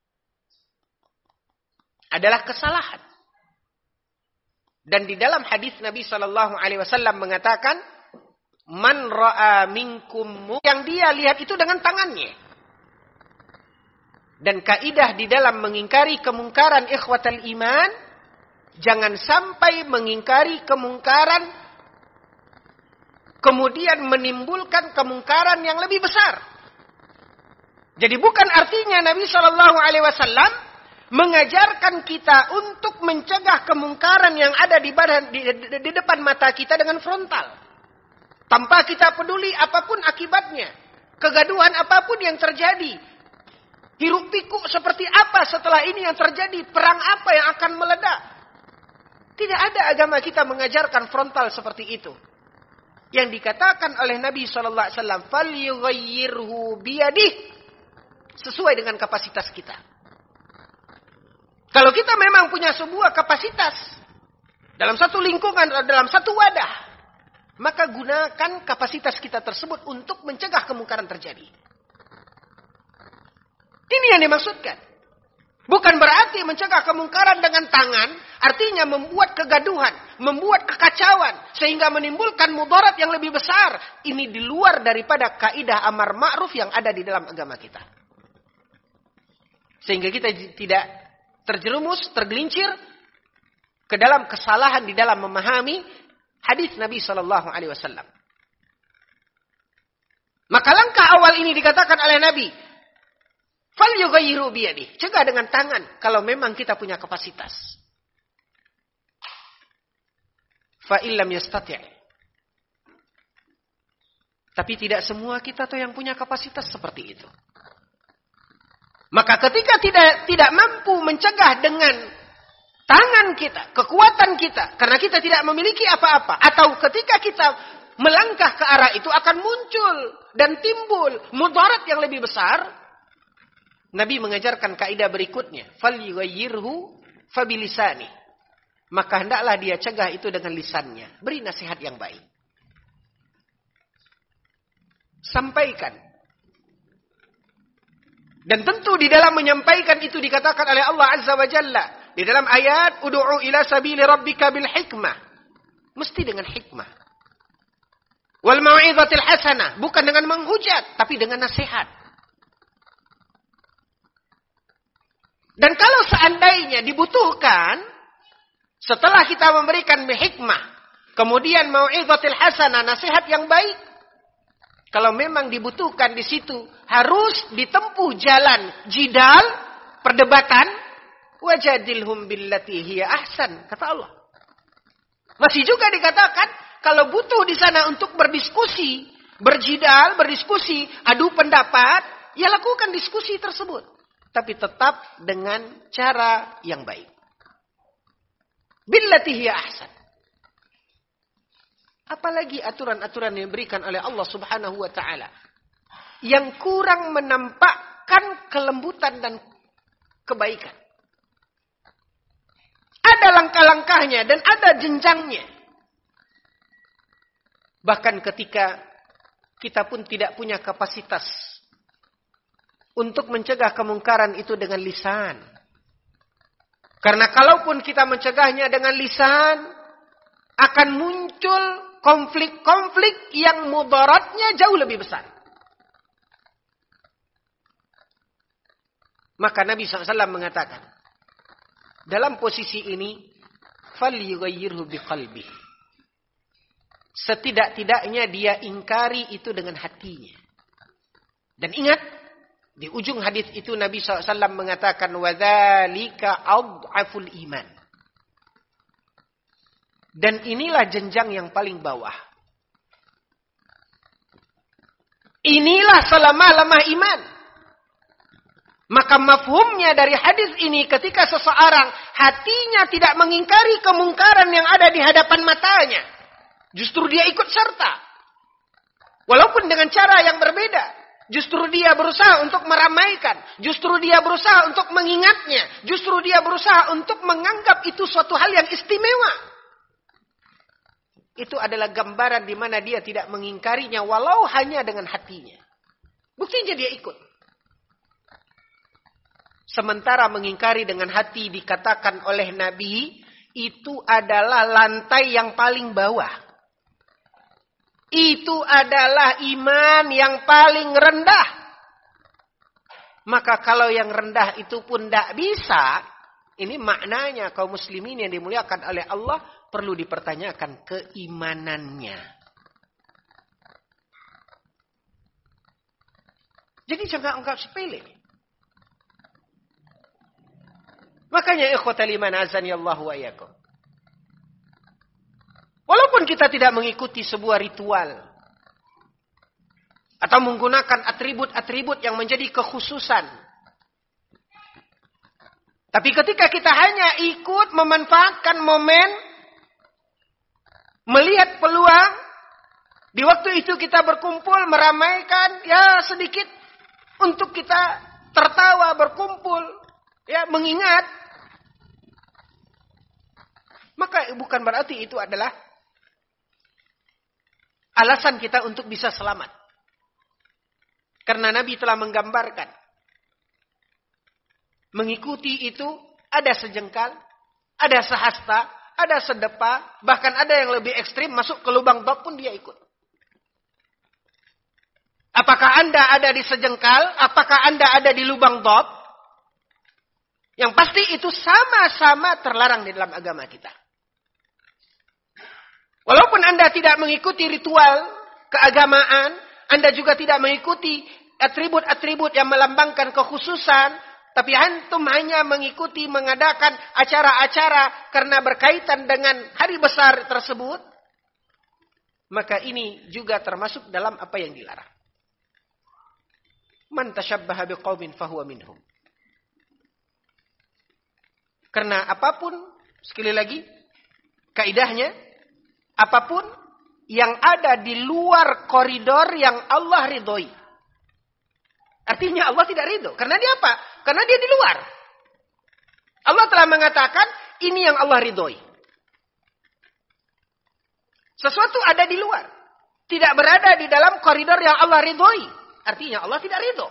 Adalah kesalahan. Dan di dalam hadis Nabi SAW mengatakan, "Man ra'a minkum," yang dia lihat itu dengan tangannya. Dan kaidah di dalam mengingkari kemungkaran ikhwatal iman, jangan sampai mengingkari kemungkaran kemudian menimbulkan kemungkaran yang lebih besar. Jadi bukan artinya Nabi Shallallahu Alaihi Wasallam mengajarkan kita untuk mencegah kemungkaran yang ada di depan mata kita dengan frontal, tanpa kita peduli apapun akibatnya, kegaduhan apapun yang terjadi. Hiruk pikuk seperti apa setelah ini yang terjadi? Perang apa yang akan meledak? Tidak ada agama kita mengajarkan frontal seperti itu. Yang dikatakan oleh Nabi SAW, "Falyughayyirhu biyadihi", sesuai dengan kapasitas kita. Kalau kita memang punya sebuah kapasitas dalam satu lingkungan, dalam satu wadah, maka gunakan kapasitas kita tersebut untuk mencegah kemungkaran terjadi. Ini yang dimaksudkan. Bukan berarti mencegah kemungkaran dengan tangan, artinya membuat kegaduhan, membuat kekacauan, sehingga menimbulkan mudarat yang lebih besar. Ini di luar daripada kaidah amar ma'ruf yang ada di dalam agama kita. Sehingga kita tidak terjerumus, tergelincir ke dalam kesalahan di dalam memahami hadis Nabi SAW. Maka langkah awal ini dikatakan oleh Nabi, "Falyughayyiru biyadihi", cegah dengan tangan kalau memang kita punya kapasitas. Fa illam yastati'. Tapi tidak semua kita tuh yang punya kapasitas seperti itu. Maka ketika tidak mampu mencegah dengan tangan kita, kekuatan kita, karena kita tidak memiliki apa-apa, atau ketika kita melangkah ke arah itu akan muncul dan timbul mudarat yang lebih besar, Nabi mengajarkan kaidah berikutnya, "Falyughayyirhu fabilisani", maka hendaklah dia cegah itu dengan lisannya, beri nasihat yang baik, sampaikan. Dan tentu di dalam menyampaikan itu dikatakan oleh Allah Azza wa Jalla di dalam ayat, "Ud'u ila sabili rabbika bil hikmah", mesti dengan hikmah. Wal mau'izatil hasanah, bukan dengan menghujat, tapi dengan nasihat. Dan kalau seandainya dibutuhkan, setelah kita memberikan hikmah, kemudian mau'izatil hasanah, nasihat yang baik, kalau memang dibutuhkan di situ harus ditempuh jalan jidal, perdebatan, wajadilhum billati hiya ahsan, kata Allah. Masih juga dikatakan kalau butuh di sana untuk berdiskusi, berjidal, berdiskusi, adu pendapat, ya lakukan diskusi tersebut, tapi tetap dengan cara yang baik. Billati hiya ahsan. Apalagi aturan-aturan yang diberikan oleh Allah Subhanahu wa Ta'ala yang kurang menampakkan kelembutan dan kebaikan. Ada langkah-langkahnya dan ada jenjangnya. Bahkan ketika kita pun tidak punya kapasitas untuk mencegah kemungkaran itu dengan lisan. Karena kalaupun kita mencegahnya dengan lisan, akan muncul konflik-konflik yang mudaratnya jauh lebih besar. Maka Nabi SAW mengatakan, dalam posisi ini, falyughayyirhu biqalbihi. Setidak-tidaknya dia ingkari itu dengan hatinya. Dan ingat, di ujung hadis itu Nabi SAW mengatakan, wadzalika adhaful iman. Dan inilah jenjang yang paling bawah. Inilah selama-lamah iman. Maka mafhumnya dari hadis ini, ketika seseorang hatinya tidak mengingkari kemungkaran yang ada di hadapan matanya, justru dia ikut serta. Walaupun dengan cara yang berbeda. Justru dia berusaha untuk meramaikan. Justru dia berusaha untuk mengingatnya. Justru dia berusaha untuk menganggap itu suatu hal yang istimewa. Itu adalah gambaran di mana dia tidak mengingkarinya walau hanya dengan hatinya. Buktinya dia ikut. Sementara mengingkari dengan hati dikatakan oleh Nabi, itu adalah lantai yang paling bawah. Itu adalah iman yang paling rendah. Maka kalau yang rendah itu pun tidak bisa, ini maknanya kaum muslimin yang dimuliakan oleh Allah perlu dipertanyakan keimanannya. Jadi jangan anggap sepele. Makanya ikhwatal iman azani Allah wa iyyakum. Walaupun kita tidak mengikuti sebuah ritual atau menggunakan atribut-atribut yang menjadi kekhususan. Tapi ketika kita hanya ikut memanfaatkan momen, melihat peluang, di waktu itu kita berkumpul, meramaikan, ya sedikit untuk kita tertawa, berkumpul, ya mengingat. Maka bukan berarti itu adalah alasan kita untuk bisa selamat. Karena Nabi telah menggambarkan. Mengikuti itu ada sejengkal, ada sehasta, ada sedepa, bahkan ada yang lebih ekstrim masuk ke lubang bab pun dia ikut. Apakah Anda ada di sejengkal? Apakah Anda ada di lubang bab? Yang pasti itu sama-sama terlarang di dalam agama kita. Walaupun Anda tidak mengikuti ritual keagamaan, Anda juga tidak mengikuti atribut-atribut yang melambangkan kekhususan, tapi antum hanya mengikuti mengadakan acara-acara karena berkaitan dengan hari besar tersebut, maka ini juga termasuk dalam apa yang dilarang. Man tashabbaha biqaumin fahuwa minhum. Karena apapun, sekali lagi, kaidahnya, apapun yang ada di luar koridor yang Allah ridhoi. Artinya Allah tidak ridho. Karena dia apa? Karena dia di luar. Allah telah mengatakan, ini yang Allah ridhoi. Sesuatu ada di luar. Tidak berada di dalam koridor yang Allah ridhoi. Artinya Allah tidak ridho.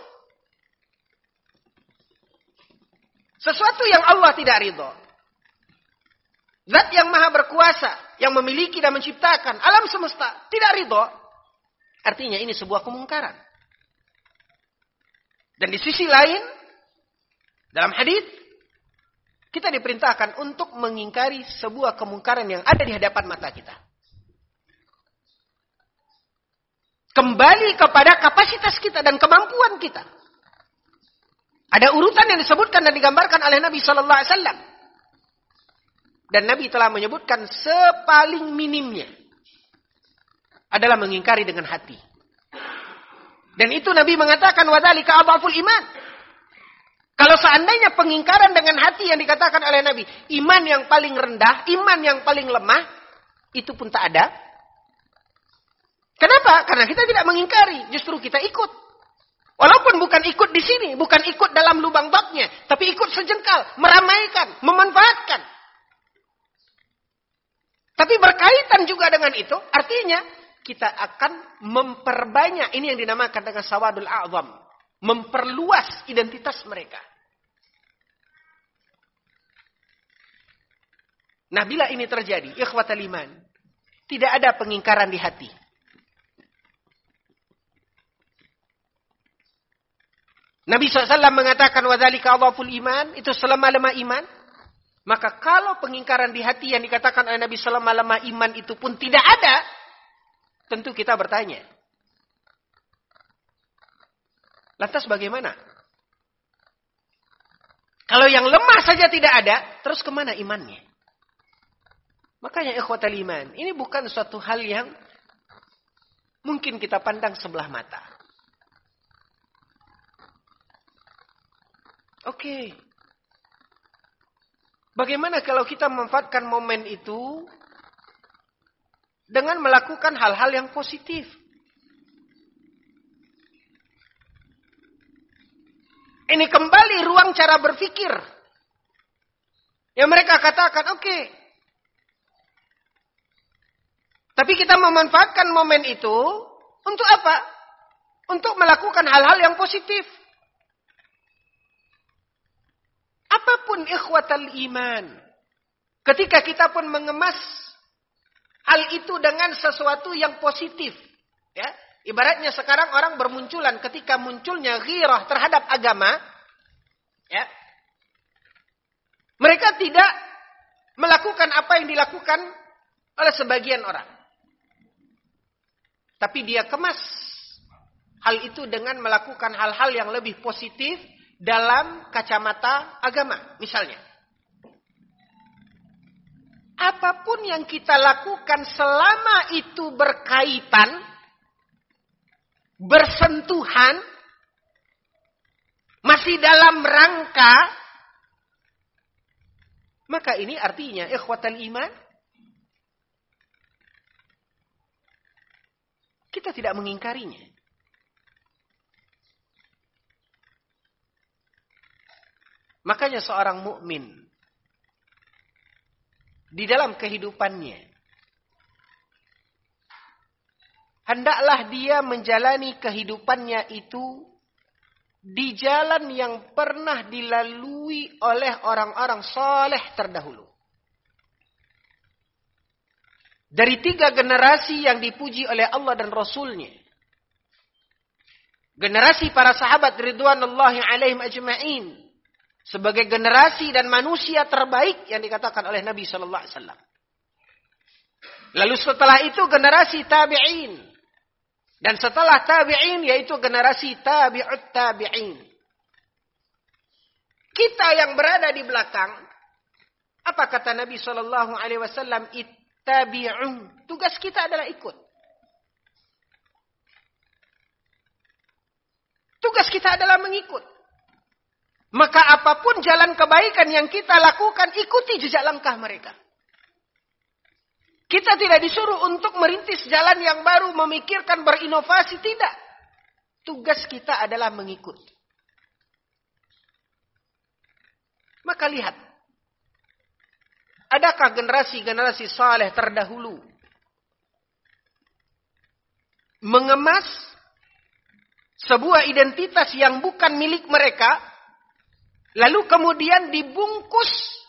Sesuatu yang Allah tidak ridho. Zat yang maha berkuasa, yang memiliki dan menciptakan alam semesta, tidak ridho. Artinya ini sebuah kemungkaran. Dan di sisi lain, dalam hadis kita diperintahkan untuk mengingkari sebuah kemungkaran yang ada di hadapan mata kita. Kembali kepada kapasitas kita dan kemampuan kita. Ada urutan yang disebutkan dan digambarkan oleh Nabi Sallallahu Alaihi Wasallam. Dan Nabi telah menyebutkan sepaling minimnya adalah mengingkari dengan hati. Dan itu Nabi mengatakan wadzalika adhaful iman. Kalau seandainya pengingkaran dengan hati yang dikatakan oleh Nabi, iman yang paling rendah, iman yang paling lemah, itu pun tak ada. Kenapa? Karena kita tidak mengingkari, justru kita ikut. Walaupun bukan ikut di sini, bukan ikut dalam lubang babnya, tapi ikut sejengkal, meramaikan, memanfaatkan. Tapi berkaitan juga dengan itu, artinya kita akan memperbanyak, ini yang dinamakan dengan sawadul a'zam, memperluas identitas mereka. Nah, bila ini terjadi, ikhwatal iman, tidak ada pengingkaran di hati. Nabi SAW mengatakan wadzalika adhaful iman, itu selemah-lemah iman. Maka kalau pengingkaran di hati yang dikatakan oleh Nabi selemah-lemah iman itu pun tidak ada, tentu kita bertanya. Lantas bagaimana? Kalau yang lemah saja tidak ada, terus kemana imannya? Makanya ikhwatal iman, ini bukan suatu hal yang mungkin kita pandang sebelah mata. Oke. Bagaimana kalau kita memanfaatkan momen itu dengan melakukan hal-hal yang positif? Ini kembali ruang cara berpikir. Yang mereka katakan, oke. Tapi kita memanfaatkan momen itu untuk apa? Untuk melakukan hal-hal yang positif. Apapun ikhwatal iman. Ketika kita pun mengemas hal itu dengan sesuatu yang positif. Ya, Ibaratnya sekarang orang bermunculan ketika munculnya ghirah terhadap agama, ya. Mereka tidak melakukan apa yang dilakukan oleh sebagian orang. Tapi dia kemas hal itu dengan melakukan hal-hal yang lebih positif dalam kacamata agama. Misalnya, apapun yang kita lakukan selama itu berkaitan, bersentuhan, masih dalam rangka, maka ini artinya ikhwatal iman, kita tidak mengingkarinya. Makanya seorang mukmin di dalam kehidupannya hendaklah dia menjalani kehidupannya itu di jalan yang pernah dilalui oleh orang-orang saleh terdahulu. Dari 3 generasi yang dipuji oleh Allah dan Rasulnya. Generasi para sahabat ridwanullahi alaihim ajma'in. Sebagai generasi dan manusia terbaik yang dikatakan oleh Nabi sallallahu alaihi wasallam. Lalu setelah itu generasi tabi'in. Dan setelah tabi'in yaitu generasi tabi'ut tabi'in. Kita yang berada di belakang, apa kata Nabi sallallahu alaihi wasallam? Ittabi'u. Tugas kita adalah ikut. Tugas kita adalah mengikut. Maka apapun jalan kebaikan yang kita lakukan, ikuti jejak langkah mereka. Kita tidak disuruh untuk merintis jalan yang baru, memikirkan berinovasi, tidak. Tugas kita adalah mengikut. Maka lihat, adakah generasi-generasi saleh terdahulu mengemas sebuah identitas yang bukan milik mereka, lalu kemudian dibungkus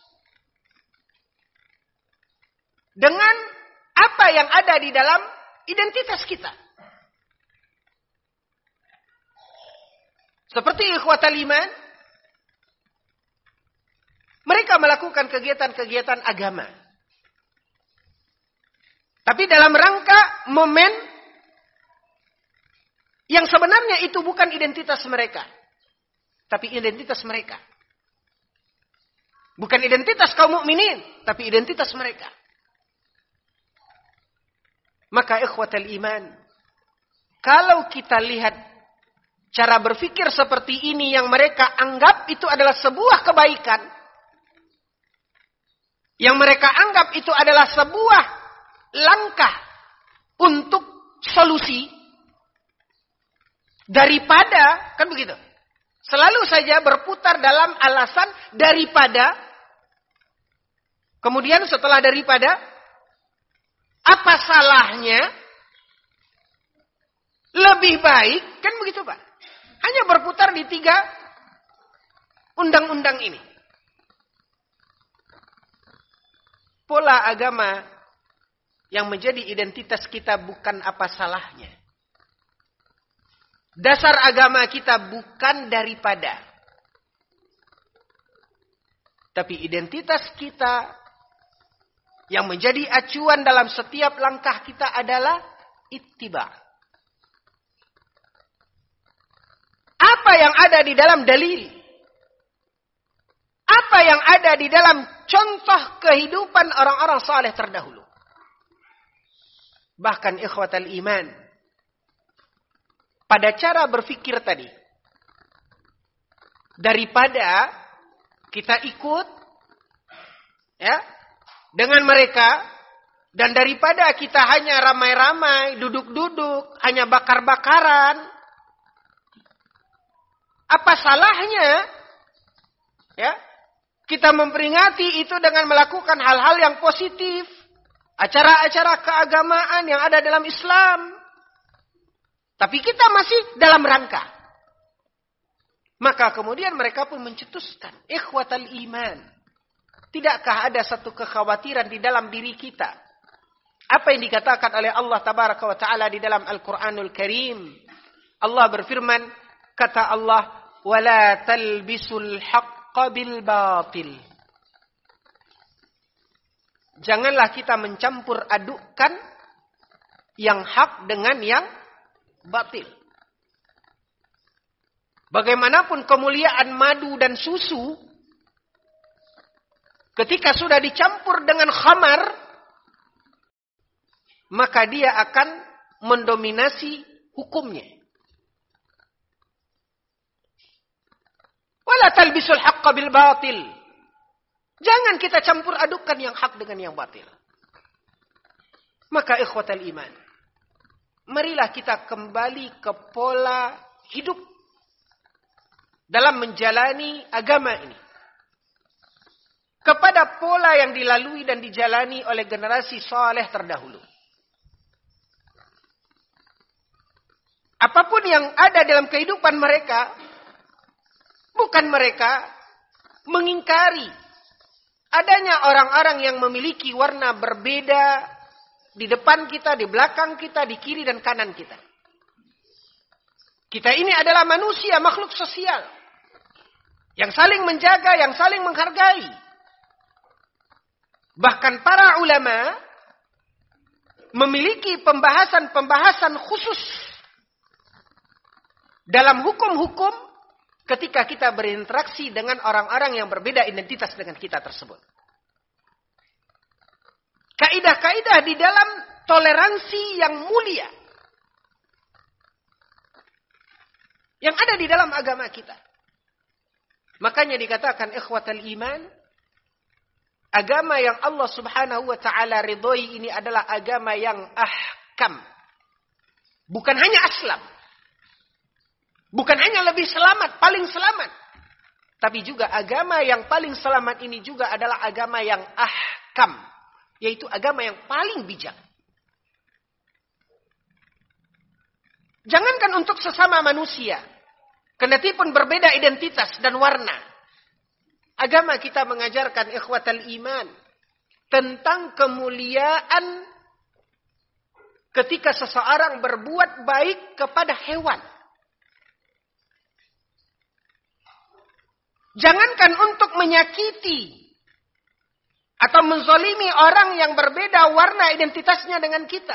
dengan apa yang ada di dalam identitas kita. Seperti ikhwatal iman, mereka melakukan kegiatan-kegiatan agama. Tapi dalam rangka momen yang sebenarnya itu bukan identitas mereka, tapi identitas mereka. Bukan identitas kaum mukminin, tapi identitas mereka. Maka ikhwatal iman, kalau kita lihat cara berpikir seperti ini yang mereka anggap itu adalah sebuah kebaikan, yang mereka anggap itu adalah sebuah langkah untuk solusi, daripada, kan begitu, selalu saja berputar dalam alasan daripada, kemudian setelah daripada, apa salahnya? Lebih baik, kan begitu Pak? Hanya berputar di 3 undang-undang ini. Pola agama yang menjadi identitas kita bukan apa salahnya. Dasar agama kita bukan daripada. Tapi identitas kita yang menjadi acuan dalam setiap langkah kita adalah ittiba. Apa yang ada di dalam dalil? Apa yang ada di dalam contoh kehidupan orang-orang saleh terdahulu? Bahkan ikhwatal iman, pada cara berpikir tadi, daripada kita ikut, ya, dengan mereka, dan daripada kita hanya ramai-ramai, duduk-duduk, hanya bakar-bakaran, apa salahnya, ya, kita memperingati itu dengan melakukan hal-hal yang positif, acara-acara keagamaan yang ada dalam Islam, tapi kita masih dalam rangka. Maka kemudian mereka pun mencetuskan, ikhwatal iman, tidakkah ada satu kekhawatiran di dalam diri kita? Apa Apa yang dikatakan oleh Allah Tabaraka wa Ta'ala di dalam Al-Quranul Karim? Allah berfirman, kata Allah, وَلَا تَلْبِسُوا الْحَقَّ بِالْبَاطِلِ. Janganlah kita mencampur adukkan yang hak dengan yang batil. Bagaimanapun kemuliaan madu dan susu, ketika sudah dicampur dengan khamar, maka dia akan mendominasi hukumnya. Wala talbisul haqqa bil batil. Jangan kita campur adukkan yang hak dengan yang batil. Maka ikhwatal iman, marilah kita kembali ke pola hidup dalam menjalani agama ini. Kepada pola yang dilalui dan dijalani oleh generasi saleh terdahulu. Apapun yang ada dalam kehidupan mereka, bukan mereka mengingkari adanya orang-orang yang memiliki warna berbeda di depan kita, di belakang kita, di kiri dan kanan kita. Kita ini adalah manusia, makhluk sosial, yang saling menjaga, yang saling menghargai. Bahkan para ulama memiliki pembahasan-pembahasan khusus dalam hukum-hukum ketika kita berinteraksi dengan orang-orang yang berbeda identitas dengan kita tersebut. Kaidah-kaidah di dalam toleransi yang mulia yang ada di dalam agama kita. Makanya dikatakan ikhwatal iman, agama yang Allah Subhanahu wa Ta'ala ridhoi ini adalah agama yang ahkam. Bukan hanya aslam. Bukan hanya lebih selamat, paling selamat. Tapi juga agama yang paling selamat ini juga adalah agama yang ahkam. Yaitu agama yang paling bijak. Jangankan untuk sesama manusia. Kendati pun berbeda identitas dan warna. Agama kita mengajarkan ikhwatal iman tentang kemuliaan ketika seseorang berbuat baik kepada hewan. Jangankan untuk menyakiti atau menzalimi orang yang berbeda warna identitasnya dengan kita.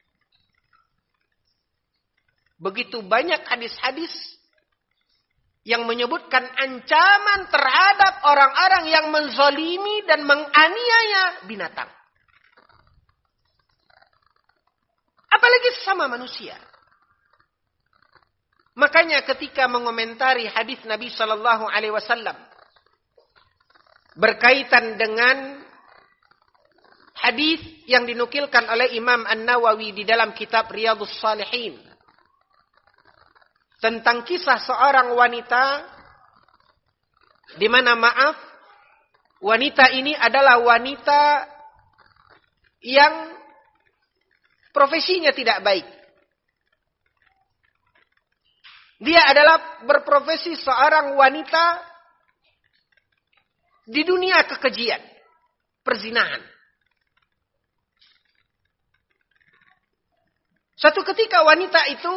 Begitu banyak hadis-hadis yang menyebutkan ancaman terhadap orang-orang yang menzalimi dan menganiaya binatang. Apalagi sesama manusia. Makanya ketika mengomentari hadis Nabi Shallallahu Alaihi Wasallam berkaitan dengan hadis yang dinukilkan oleh Imam An-Nawawi di dalam kitab Riyadhus Shalihin tentang kisah seorang wanita di mana wanita ini adalah wanita yang profesinya tidak baik. Dia adalah berprofesi seorang wanita di dunia kekejian, perzinahan. Suatu ketika wanita itu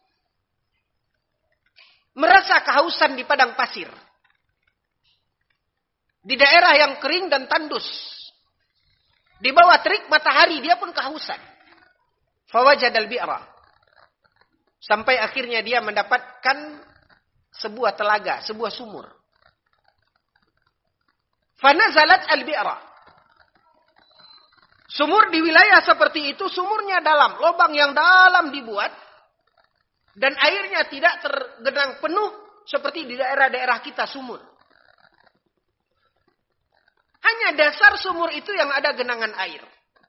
merasa kehausan di padang pasir. Di daerah yang kering dan tandus. Di bawah terik matahari dia pun kehausan. Fawajadal bi'ra. Sampai akhirnya dia mendapatkan sebuah telaga, sebuah sumur. Fanazalat al-bi'ra. Sumur di wilayah seperti itu, sumurnya dalam, lubang yang dalam dibuat. Dan airnya tidak tergenang penuh seperti di daerah-daerah kita sumur. Hanya dasar sumur itu yang ada genangan air.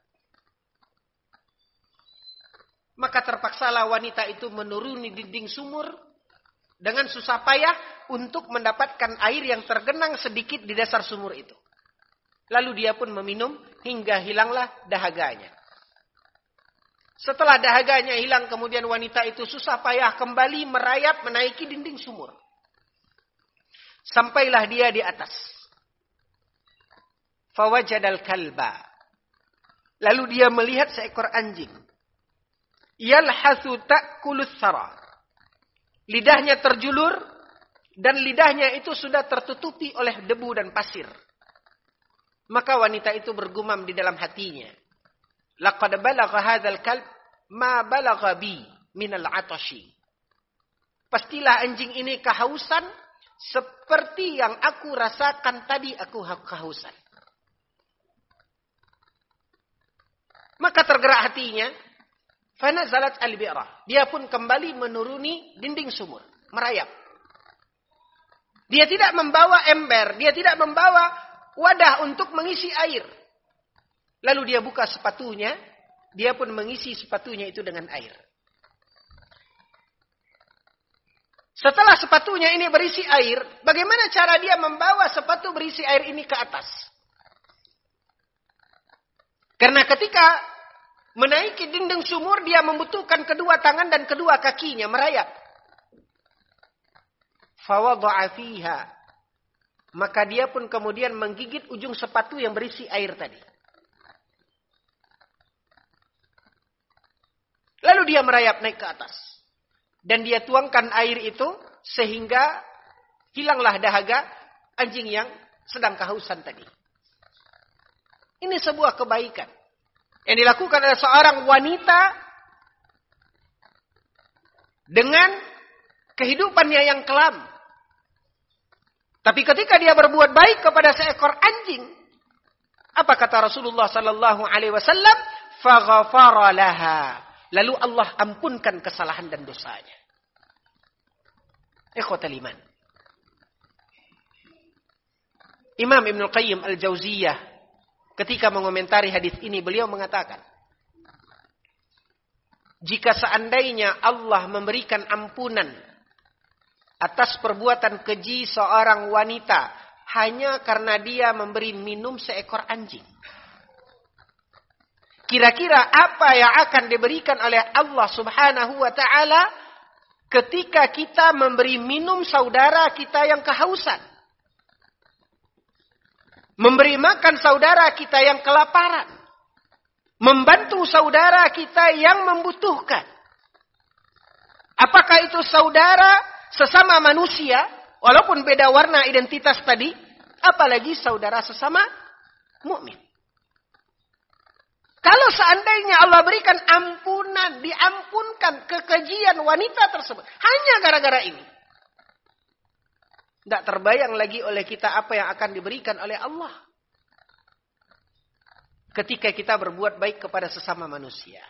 Maka terpaksalah wanita itu menuruni dinding sumur dengan susah payah untuk mendapatkan air yang tergenang sedikit di dasar sumur itu. Lalu dia pun meminum hingga hilanglah dahaganya. Setelah dahaganya hilang, kemudian wanita itu susah payah kembali merayap menaiki dinding sumur. Sampailah dia di atas. Fawajadal kalba. Lalu dia melihat seekor anjing. Yalhathu ta'kulus thara. Lidahnya terjulur dan lidahnya itu sudah tertutupi oleh debu dan pasir. Maka wanita itu bergumam di dalam hatinya. Laqad balagha hadzal kalb ma balagha bi minal atashi. Pastilah anjing ini kehausan seperti yang aku rasakan tadi aku kehausan. Maka tergerak hatinya. Fanazalat al-bi'rah. Dia pun kembali menuruni dinding sumur. Merayap. Dia tidak membawa ember. Dia tidak membawa wadah untuk mengisi air. Lalu dia buka sepatunya. Dia pun mengisi sepatunya itu dengan air. Setelah sepatunya ini berisi air. Bagaimana cara dia membawa sepatu berisi air ini ke atas? Karena ketika menaiki dinding sumur, dia membutuhkan kedua tangan dan kedua kakinya merayap. Fawadha'a fiha. Maka dia pun kemudian menggigit ujung sepatu yang berisi air tadi. Lalu dia merayap naik ke atas. Dan dia tuangkan air itu sehingga hilanglah dahaga anjing yang sedang kehausan tadi. Ini sebuah kebaikan yang dilakukan oleh seorang wanita dengan kehidupannya yang kelam. Tapi ketika dia berbuat baik kepada seekor anjing, apa kata Rasulullah sallallahu alaihi wasallam? Faghafara laha. Lalu Allah ampunkan kesalahan dan dosanya. Ikhwatal iman. Imam Ibnu Qayyim Al-Jauziyah ketika mengomentari hadis ini, beliau mengatakan, jika seandainya Allah memberikan ampunan atas perbuatan keji seorang wanita hanya karena dia memberi minum seekor anjing, kira-kira apa yang akan diberikan oleh Allah Subhanahu wa ta'ala ketika kita memberi minum saudara kita yang kehausan? Memberi makan saudara kita yang kelaparan. Membantu saudara kita yang membutuhkan. Apakah itu saudara sesama manusia, walaupun beda warna identitas tadi, apalagi saudara sesama mukmin? Kalau seandainya Allah berikan ampunan, diampunkan kekejian wanita tersebut, hanya gara-gara ini, tidak terbayang lagi oleh kita apa yang akan diberikan oleh Allah ketika kita berbuat baik kepada sesama manusia.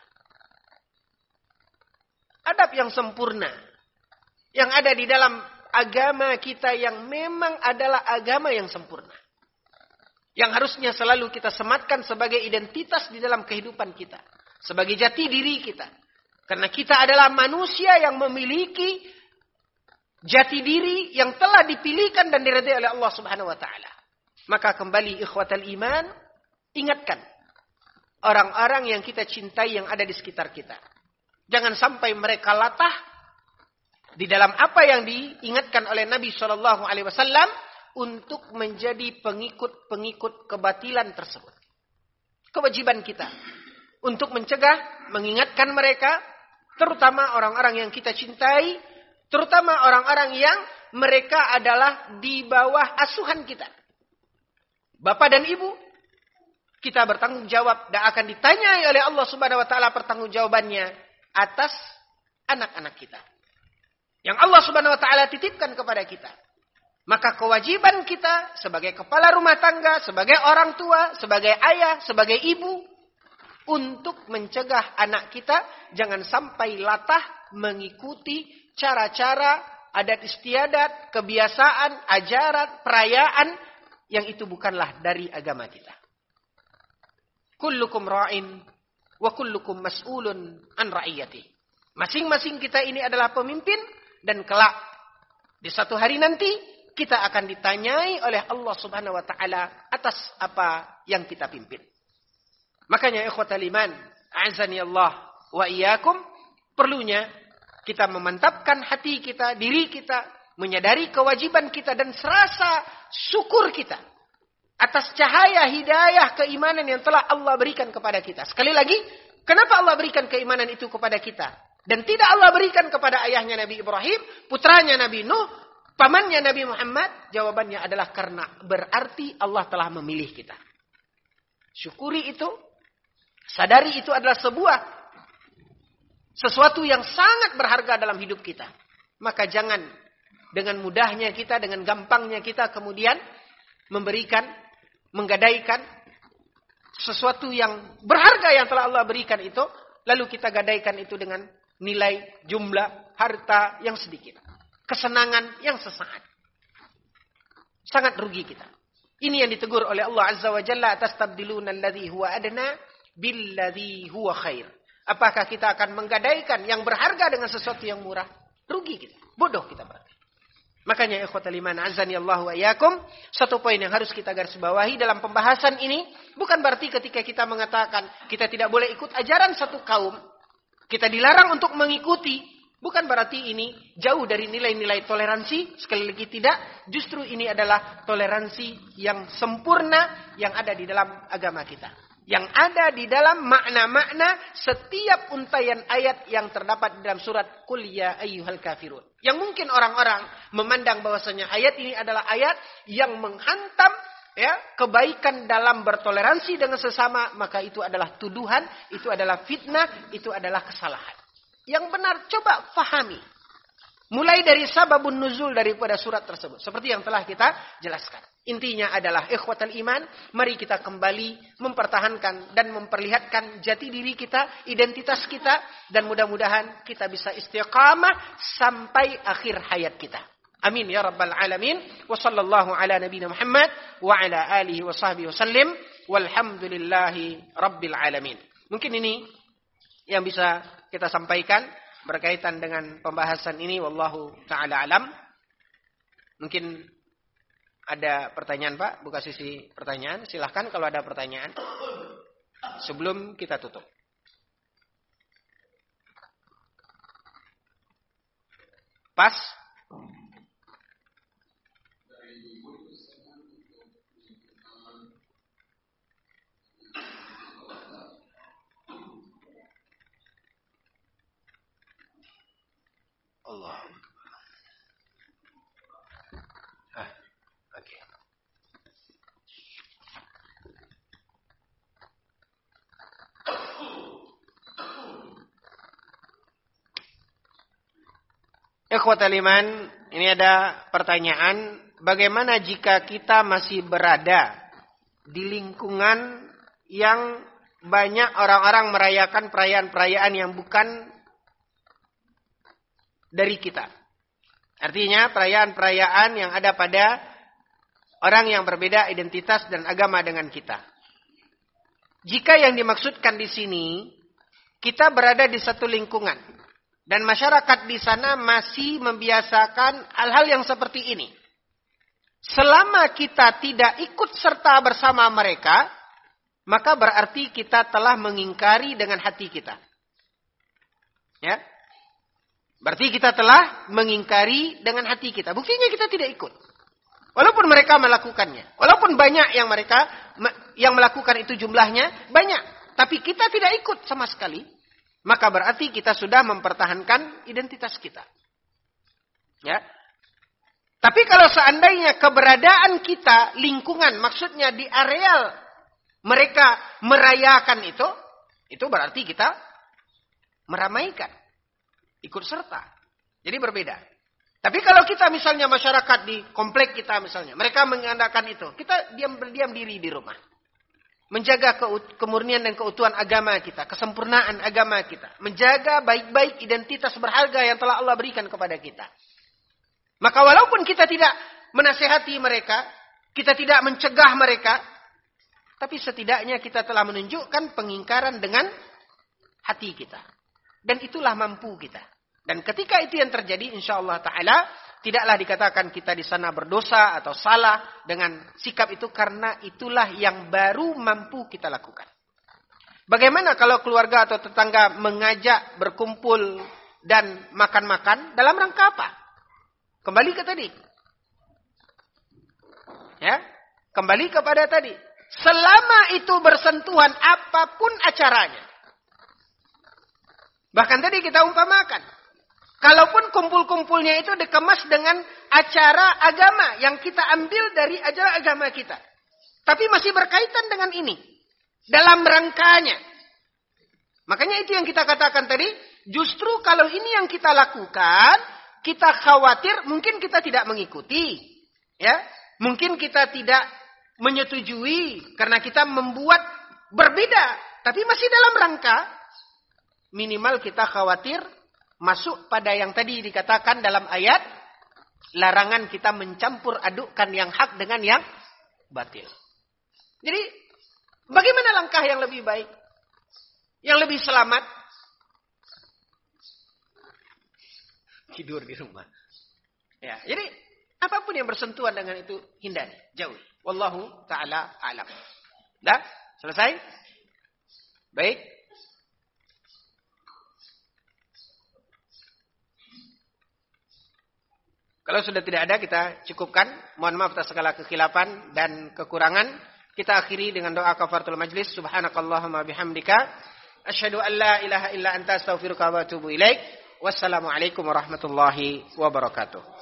Adab yang sempurna yang ada di dalam agama kita yang memang adalah agama yang sempurna, yang harusnya selalu kita sematkan sebagai identitas di dalam kehidupan kita, sebagai jati diri kita. Karena kita adalah manusia yang memiliki jati diri yang telah dipilihkan dan diridai oleh Allah Subhanahu wa ta'ala. Maka kembali ikhwatal iman, ingatkan orang-orang yang kita cintai yang ada di sekitar kita. Jangan sampai mereka latah di dalam apa yang diingatkan oleh Nabi SAW untuk menjadi pengikut-pengikut kebatilan tersebut. Kewajiban kita untuk mencegah, mengingatkan mereka, terutama orang-orang yang kita cintai, terutama orang-orang yang mereka adalah di bawah asuhan kita. Bapak dan ibu, kita bertanggung jawab dan akan ditanyai oleh Allah Subhanahu wa taala pertanggungjawabannya atas anak-anak kita yang Allah Subhanahu wa taala titipkan kepada kita. Maka kewajiban kita sebagai kepala rumah tangga, sebagai orang tua, sebagai ayah, sebagai ibu, untuk mencegah anak kita jangan sampai latah mengikuti cara-cara, adat istiadat, kebiasaan, ajaran, perayaan yang itu bukanlah dari agama kita. Kullukum ra'in wa kullukum mas'ulun an ra'iyati. Masing-masing kita ini adalah pemimpin dan kelak di satu hari nanti kita akan ditanyai oleh Allah Subhanahu wa taala atas apa yang kita pimpin. Makanya ikhwatal iman, a'azzani Allah wa iyyakum, perlunya kita memantapkan hati kita, diri kita, menyadari kewajiban kita dan serasa syukur kita atas cahaya hidayah keimanan yang telah Allah berikan kepada kita. Sekali lagi, kenapa Allah berikan keimanan itu kepada kita? Dan tidak Allah berikan kepada ayahnya Nabi Ibrahim, putranya Nabi Nuh, pamannya Nabi Muhammad? Jawabannya adalah karena berarti Allah telah memilih kita. Syukuri itu, sadari itu adalah sesuatu yang sangat berharga dalam hidup kita. Maka jangan dengan mudahnya kita, dengan gampangnya kita kemudian menggadaikan sesuatu yang berharga yang telah Allah berikan itu, lalu kita gadaikan itu dengan nilai jumlah harta yang sedikit, kesenangan yang sesaat. Sangat rugi kita. Ini yang ditegur oleh Allah Azza wa Jalla, atastabdiluna alladhi huwa adna billadhi huwa khair. Apakah kita akan menggadaikan yang berharga dengan sesuatu yang murah? Rugi kita. Bodoh kita berarti. Makanya ikhwatal iman azani Allah wa iyyakum, satu poin yang harus kita garis bawahi dalam pembahasan ini, bukan berarti ketika kita mengatakan kita tidak boleh ikut ajaran satu kaum, kita dilarang untuk mengikuti, bukan berarti ini jauh dari nilai-nilai toleransi. Sekali lagi tidak, justru ini adalah toleransi yang sempurna yang ada di dalam agama kita. Yang ada di dalam makna-makna setiap untaian ayat yang terdapat di dalam surat Qul ya ayyuhal kafirun. Yang mungkin orang-orang memandang bahwasanya ayat ini adalah ayat yang menghantam kebaikan dalam bertoleransi dengan sesama, maka itu adalah tuduhan, itu adalah fitnah, itu adalah kesalahan. Yang benar coba fahami. Mulai dari sababun nuzul daripada surat tersebut, seperti yang telah kita jelaskan. Intinya adalah ikhwatal iman, mari kita kembali mempertahankan dan memperlihatkan jati diri kita, identitas kita, dan mudah-mudahan kita bisa istiqamah sampai akhir hayat kita. Amin ya rabbal alamin. Wa sallallahu ala nabiyina Muhammad wa ala alihi wa sahbihi wasallim. Walhamdulillahi rabbil alamin. Mungkin ini yang bisa kita sampaikan berkaitan dengan pembahasan ini, wallahu taala alam. Mungkin ada pertanyaan, Pak? Buka sisi pertanyaan. Silahkan kalau ada pertanyaan. Sebelum kita tutup. Pas? Allah. Oke. Ikhwatal iman, ini ada pertanyaan, bagaimana jika kita masih berada di lingkungan yang banyak orang-orang merayakan perayaan-perayaan yang bukan dari kita? Artinya perayaan-perayaan yang ada pada orang yang berbeda identitas dan agama dengan kita. Jika yang dimaksudkan di sini, kita berada di satu lingkungan dan masyarakat di sana masih membiasakan hal-hal yang seperti ini. Selama kita tidak ikut serta bersama mereka, maka berarti kita telah mengingkari dengan hati kita. Ya. Berarti kita telah mengingkari dengan hati kita. Buktinya kita tidak ikut. Walaupun mereka melakukannya. Walaupun banyak yang melakukan itu jumlahnya banyak. Tapi kita tidak ikut sama sekali. Maka berarti kita sudah mempertahankan identitas kita. Ya. Tapi kalau seandainya keberadaan kita, lingkungan, maksudnya di areal mereka merayakan itu berarti kita meramaikan. Ikut serta. Jadi berbeda. Tapi kalau kita misalnya masyarakat di komplek kita misalnya, mereka mengandalkan itu, kita berdiam diri di rumah. Menjaga kemurnian dan keutuhan agama kita, kesempurnaan agama kita. Menjaga baik-baik identitas berharga yang telah Allah berikan kepada kita. Maka walaupun kita tidak menasihati mereka, kita tidak mencegah mereka, tapi setidaknya kita telah menunjukkan pengingkaran dengan hati kita. Dan itulah mampu kita. Dan ketika itu yang terjadi, insyaallah ta'ala, tidaklah dikatakan kita di sana berdosa atau salah dengan sikap itu, karena itulah yang baru mampu kita lakukan. Bagaimana kalau keluarga atau tetangga mengajak berkumpul dan makan-makan dalam rangka apa? Kembali ke tadi. Ya, Kembali kepada tadi. Selama itu bersentuhan apapun acaranya. Bahkan tadi kita umpamakan. Kalaupun kumpul-kumpulnya itu dikemas dengan acara agama yang kita ambil dari acara agama kita. Tapi masih berkaitan dengan ini. Dalam rangkanya. Makanya itu yang kita katakan tadi. Justru kalau ini yang kita lakukan. Kita khawatir mungkin kita tidak mengikuti. Ya, mungkin kita tidak menyetujui. Karena kita membuat berbeda. Tapi masih dalam rangka. Minimal kita khawatir. Masuk pada yang tadi dikatakan dalam ayat. Larangan kita mencampur adukkan yang hak dengan yang batil. Jadi bagaimana langkah yang lebih baik? Yang lebih selamat? Tidur di rumah. Ya, jadi apapun yang bersentuhan dengan itu hindari, jauhi. Wallahu ta'ala a'lam. Dah? Selesai? Baik. Kalau sudah tidak ada kita cukupkan. Mohon maaf atas segala kekhilafan dan kekurangan. Kita akhiri dengan doa kafaratul majlis. Subhanakallahumma bihamdika. Asyhadu an la ilaha illa anta astaghfiruka wa atubu ilaik. Wassalamualaikum warahmatullahi wabarakatuh.